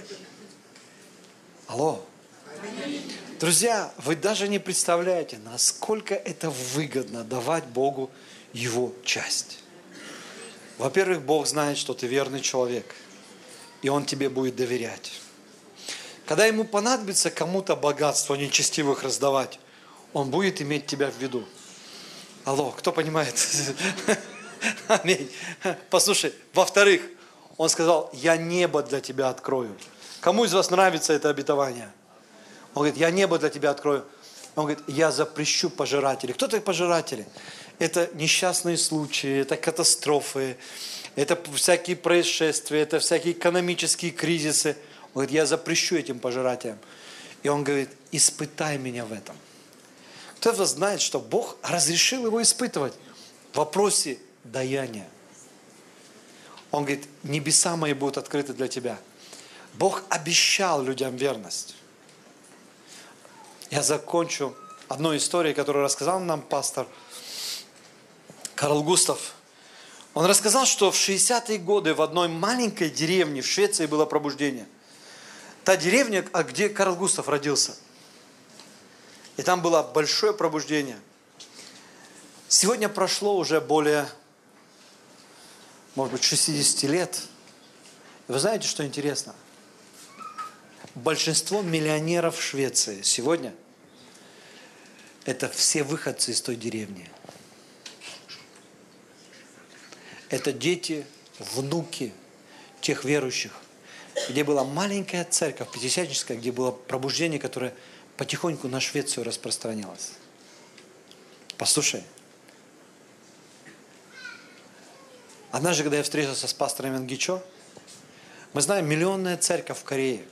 Алло. Друзья, вы даже не представляете, насколько это выгодно давать Богу Его часть. Во-первых, Бог знает, что ты верный человек, и Он тебе будет доверять. Когда Ему понадобится кому-то богатство нечестивых раздавать, Он будет иметь тебя в виду. Алло, кто понимает? Аминь. Послушай, во-вторых, Он сказал, я небо для тебя открою. Кому из вас нравится это обетование? Он говорит, я небо для тебя открою. Он говорит, я запрещу пожирателей. Кто такие пожиратели? Это несчастные случаи, это катастрофы, это всякие происшествия, это всякие экономические кризисы. Он говорит, я запрещу этим пожирателям. И Он говорит, испытай меня в этом. Кто-то знает, что Бог разрешил его испытывать в вопросе даяния. Он говорит, небеса мои будут открыты для тебя. Бог обещал людям верность. Я закончу одной историей, которую рассказал нам пастор Карл Густав. Он рассказал, что в 60-е годы в одной маленькой деревне в Швеции было пробуждение. Та деревня, где Карл Густав родился. И там было большое пробуждение. Сегодня прошло уже более, может быть, 60 лет. И вы знаете, что интересно? Большинство миллионеров в Швеции сегодня это все выходцы из той деревни. Это дети, внуки тех верующих, где была маленькая церковь пятидесятническая, где было пробуждение, которое потихоньку на Швецию распространялось. Послушай. Однажды, когда я встретился с пастором Янгичо, мы знаем, миллионная церковь в Корее.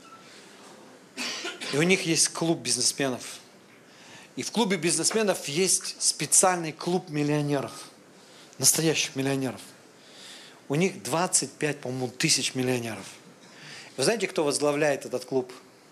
И у них есть клуб бизнесменов. И в клубе бизнесменов есть специальный клуб миллионеров. Настоящих миллионеров. У них 25, по-моему, тысяч миллионеров. Вы знаете, кто возглавляет этот клуб?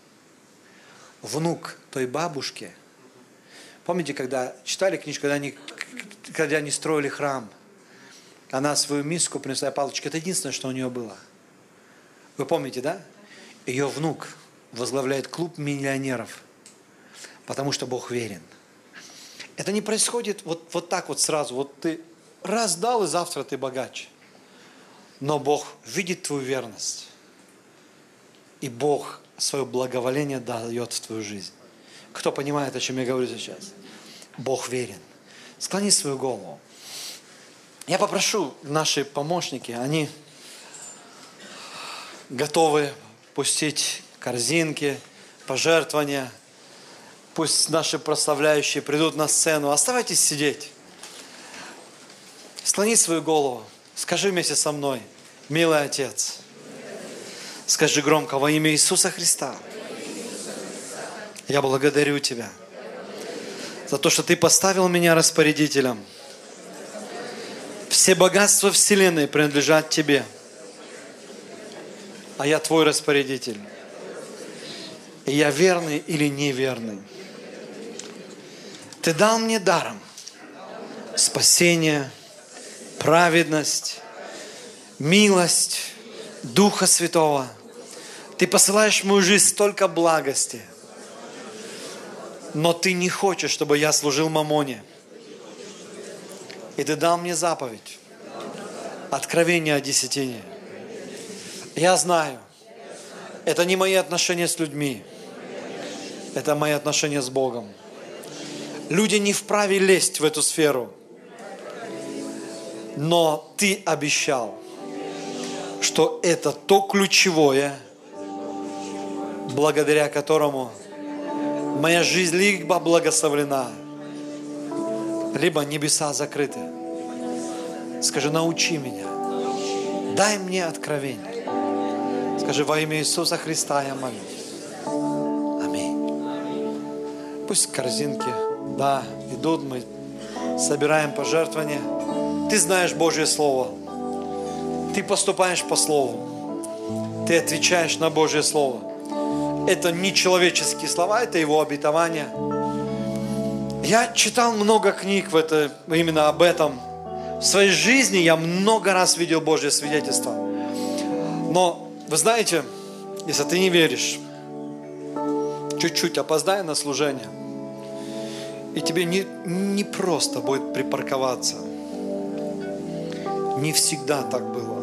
Внук той бабушки. Помните, когда читали книжку, когда они строили храм, она свою миску принесла, палочку. Это единственное, что у нее было. Вы помните, да? Ее внук возглавляет клуб миллионеров, потому что Бог верен. Это не происходит вот так вот сразу. Вот ты раз дал, и завтра ты богач. Но Бог видит твою верность. И Бог свое благоволение дает в твою жизнь. Кто понимает, о чем я говорю сейчас? Бог верен. Склони свою голову. Я попрошу наши помощники, они готовы пустить корзинки, пожертвования. Пусть наши прославляющие придут на сцену. Оставайтесь сидеть. Склони свою голову. Скажи вместе со мной, милый Отец. Скажи громко, во имя Иисуса Христа. Я благодарю Тебя за то, что Ты поставил меня распорядителем. Все богатства вселенной принадлежат Тебе. А я Твой распорядитель. И я верный или неверный. Ты дал мне даром спасение, праведность, милость Духа Святого. Ты посылаешь в мою жизнь столько благости. Но Ты не хочешь, чтобы я служил мамоне. И Ты дал мне заповедь. Откровение о десятине. Я знаю, это не мои отношения с людьми. Это мои отношения с Богом. Люди не вправе лезть в эту сферу. Но Ты обещал, что это то ключевое, благодаря которому моя жизнь либо благословлена, либо небеса закрыты. Скажи, научи меня. Дай мне откровение. Скажи, во имя Иисуса Христа я молюсь. Аминь. Пусть корзинки, да, идут, мы собираем пожертвования. Ты знаешь Божье Слово. Ты поступаешь по Слову. Ты отвечаешь на Божье Слово. Это не человеческие слова, это Его обетование. Я читал много книг именно об этом. В своей жизни я много раз видел Божье свидетельство. Но, вы знаете, если ты не веришь, чуть-чуть опоздай на служение, и тебе не просто будет припарковаться. Не всегда так было.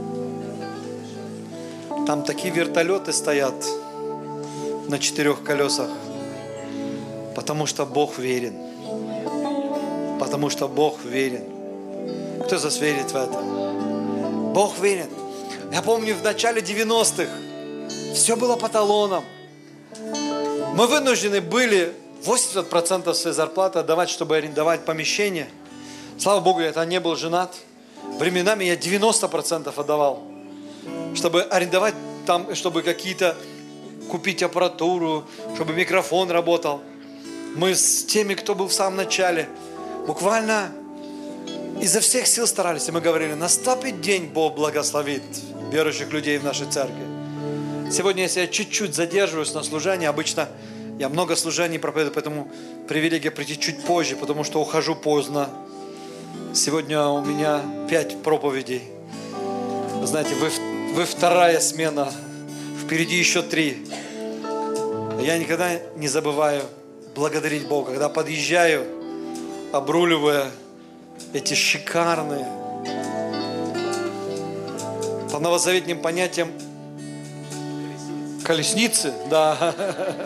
Там такие вертолеты стоят на 4 колесах, потому что Бог верен. Потому что Бог верен. Кто из вас верит в это? Бог верен. Я помню, в начале 90-х все было по талонам. Мы вынуждены были 80% своей зарплаты отдавать, чтобы арендовать помещение. Слава Богу, я не был женат. Временами я 90% отдавал, чтобы арендовать там, чтобы какие-то купить аппаратуру, чтобы микрофон работал. Мы с теми, кто был в самом начале, буквально изо всех сил старались. И мы говорили, наступит день, Бог благословит верующих людей в нашей церкви. Сегодня, если я чуть-чуть задерживаюсь на служении, обычно я много служений проповедую, поэтому привилегия прийти чуть позже, потому что ухожу поздно. Сегодня у меня 5 проповедей. Вы знаете, вы вторая смена, впереди еще 3. Я никогда не забываю благодарить Бога, когда подъезжаю, обруливая эти шикарные, по новозаветным понятиям, колесницы, да.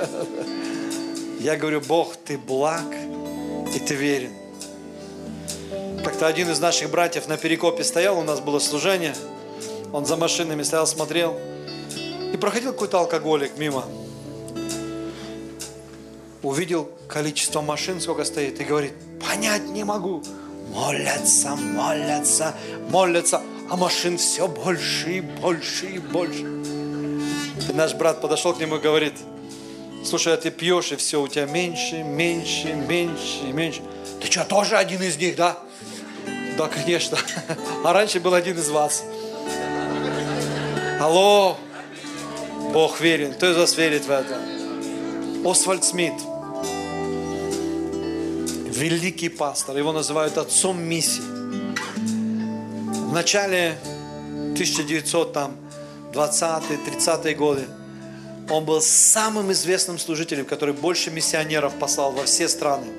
Я говорю, Бог, Ты благ и Ты верен. Как-то один из наших братьев на Перекопе стоял, у нас было служение, он за машинами стоял, смотрел, и проходил какой-то алкоголик мимо. Увидел количество машин, сколько стоит, и говорит, понять не могу. Молятся, молятся, молятся, а машин все больше и больше и больше. И наш брат подошел к нему и говорит, слушай, а ты пьешь, и все у тебя меньше, меньше, меньше и меньше. Ты что, тоже один из них, да? Да, конечно. А раньше был один из вас. Алло, Бог верен. Кто из вас верит в это? Освальд Смит, великий пастор, его называют отцом миссии. В начале 1920-30-е годы он был самым известным служителем, который больше миссионеров послал во все страны.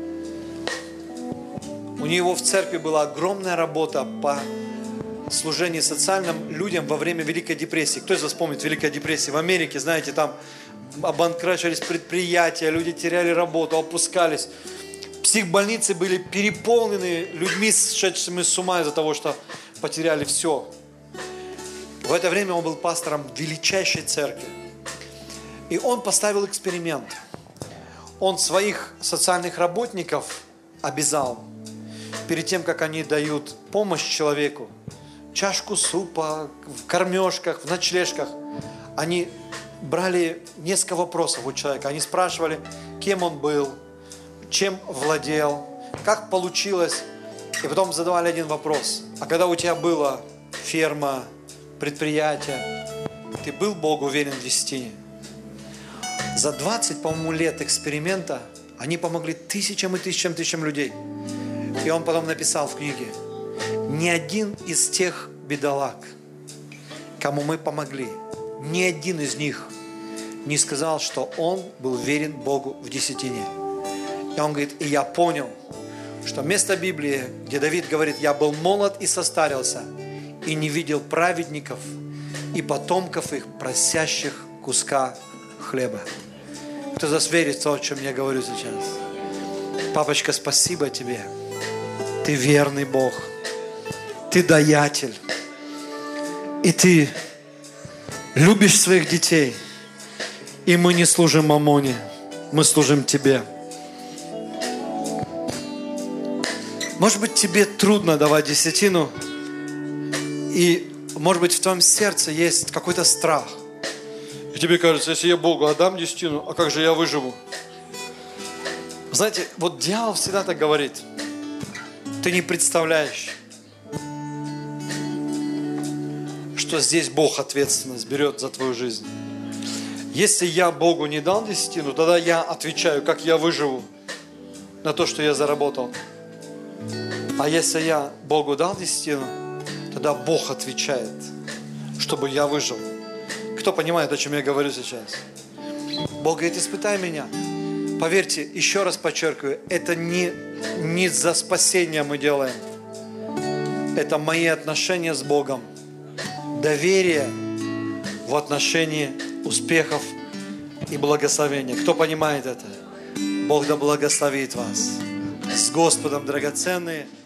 У него в церкви была огромная работа по служению социальным людям во время Великой депрессии. Кто из вас помнит Великая депрессия? В Америке, знаете, там обанкрачивались предприятия, люди теряли работу, опускались. Психбольницы были переполнены людьми, сошедшими с ума из-за того, что потеряли все. В это время он был пастором величайшей церкви. И он поставил эксперимент. Он своих социальных работников обязал, перед тем, как они дают помощь человеку, чашку супа, в кормежках, в ночлежках, они брали несколько вопросов у человека. Они спрашивали, кем он был, чем владел, как получилось. И потом задавали один вопрос. А когда у тебя была ферма, предприятие, ты был Богу верен в десятине? За 20, по-моему, лет эксперимента они помогли тысячам и тысячам людей. И он потом написал в книге, ни один из тех бедолаг, кому мы помогли, ни один из них не сказал, что он был верен Богу в десятине. И он говорит, и я понял, что вместо Библии, где Давид говорит, я был молод и состарился, и не видел праведников и потомков их, просящих куска хлеба. Кто из вас верит в то, о чем я говорю сейчас? Папочка, спасибо тебе. Ты верный Бог. Ты даятель. И ты любишь своих детей. И мы не служим мамоне. Мы служим тебе. Может быть, тебе трудно давать десятину. И, может быть, в твоем сердце есть какой-то страх. И тебе кажется, если я Богу отдам десятину, а как же я выживу? Знаете, вот дьявол всегда так говорит. Ты не представляешь, что здесь Бог ответственность берет за твою жизнь. Если я Богу не дал десятину, тогда я отвечаю, как я выживу на то, что я заработал. А если я Богу дал десятину, тогда Бог отвечает, чтобы я выжил. Кто понимает, о чем я говорю сейчас? Бог говорит, испытай меня. Поверьте, еще раз подчеркиваю, это не за спасение мы делаем. Это мои отношения с Богом. Доверие в отношении успехов и благословения. Кто понимает это? Бог да благословит вас. С Господом, драгоценные.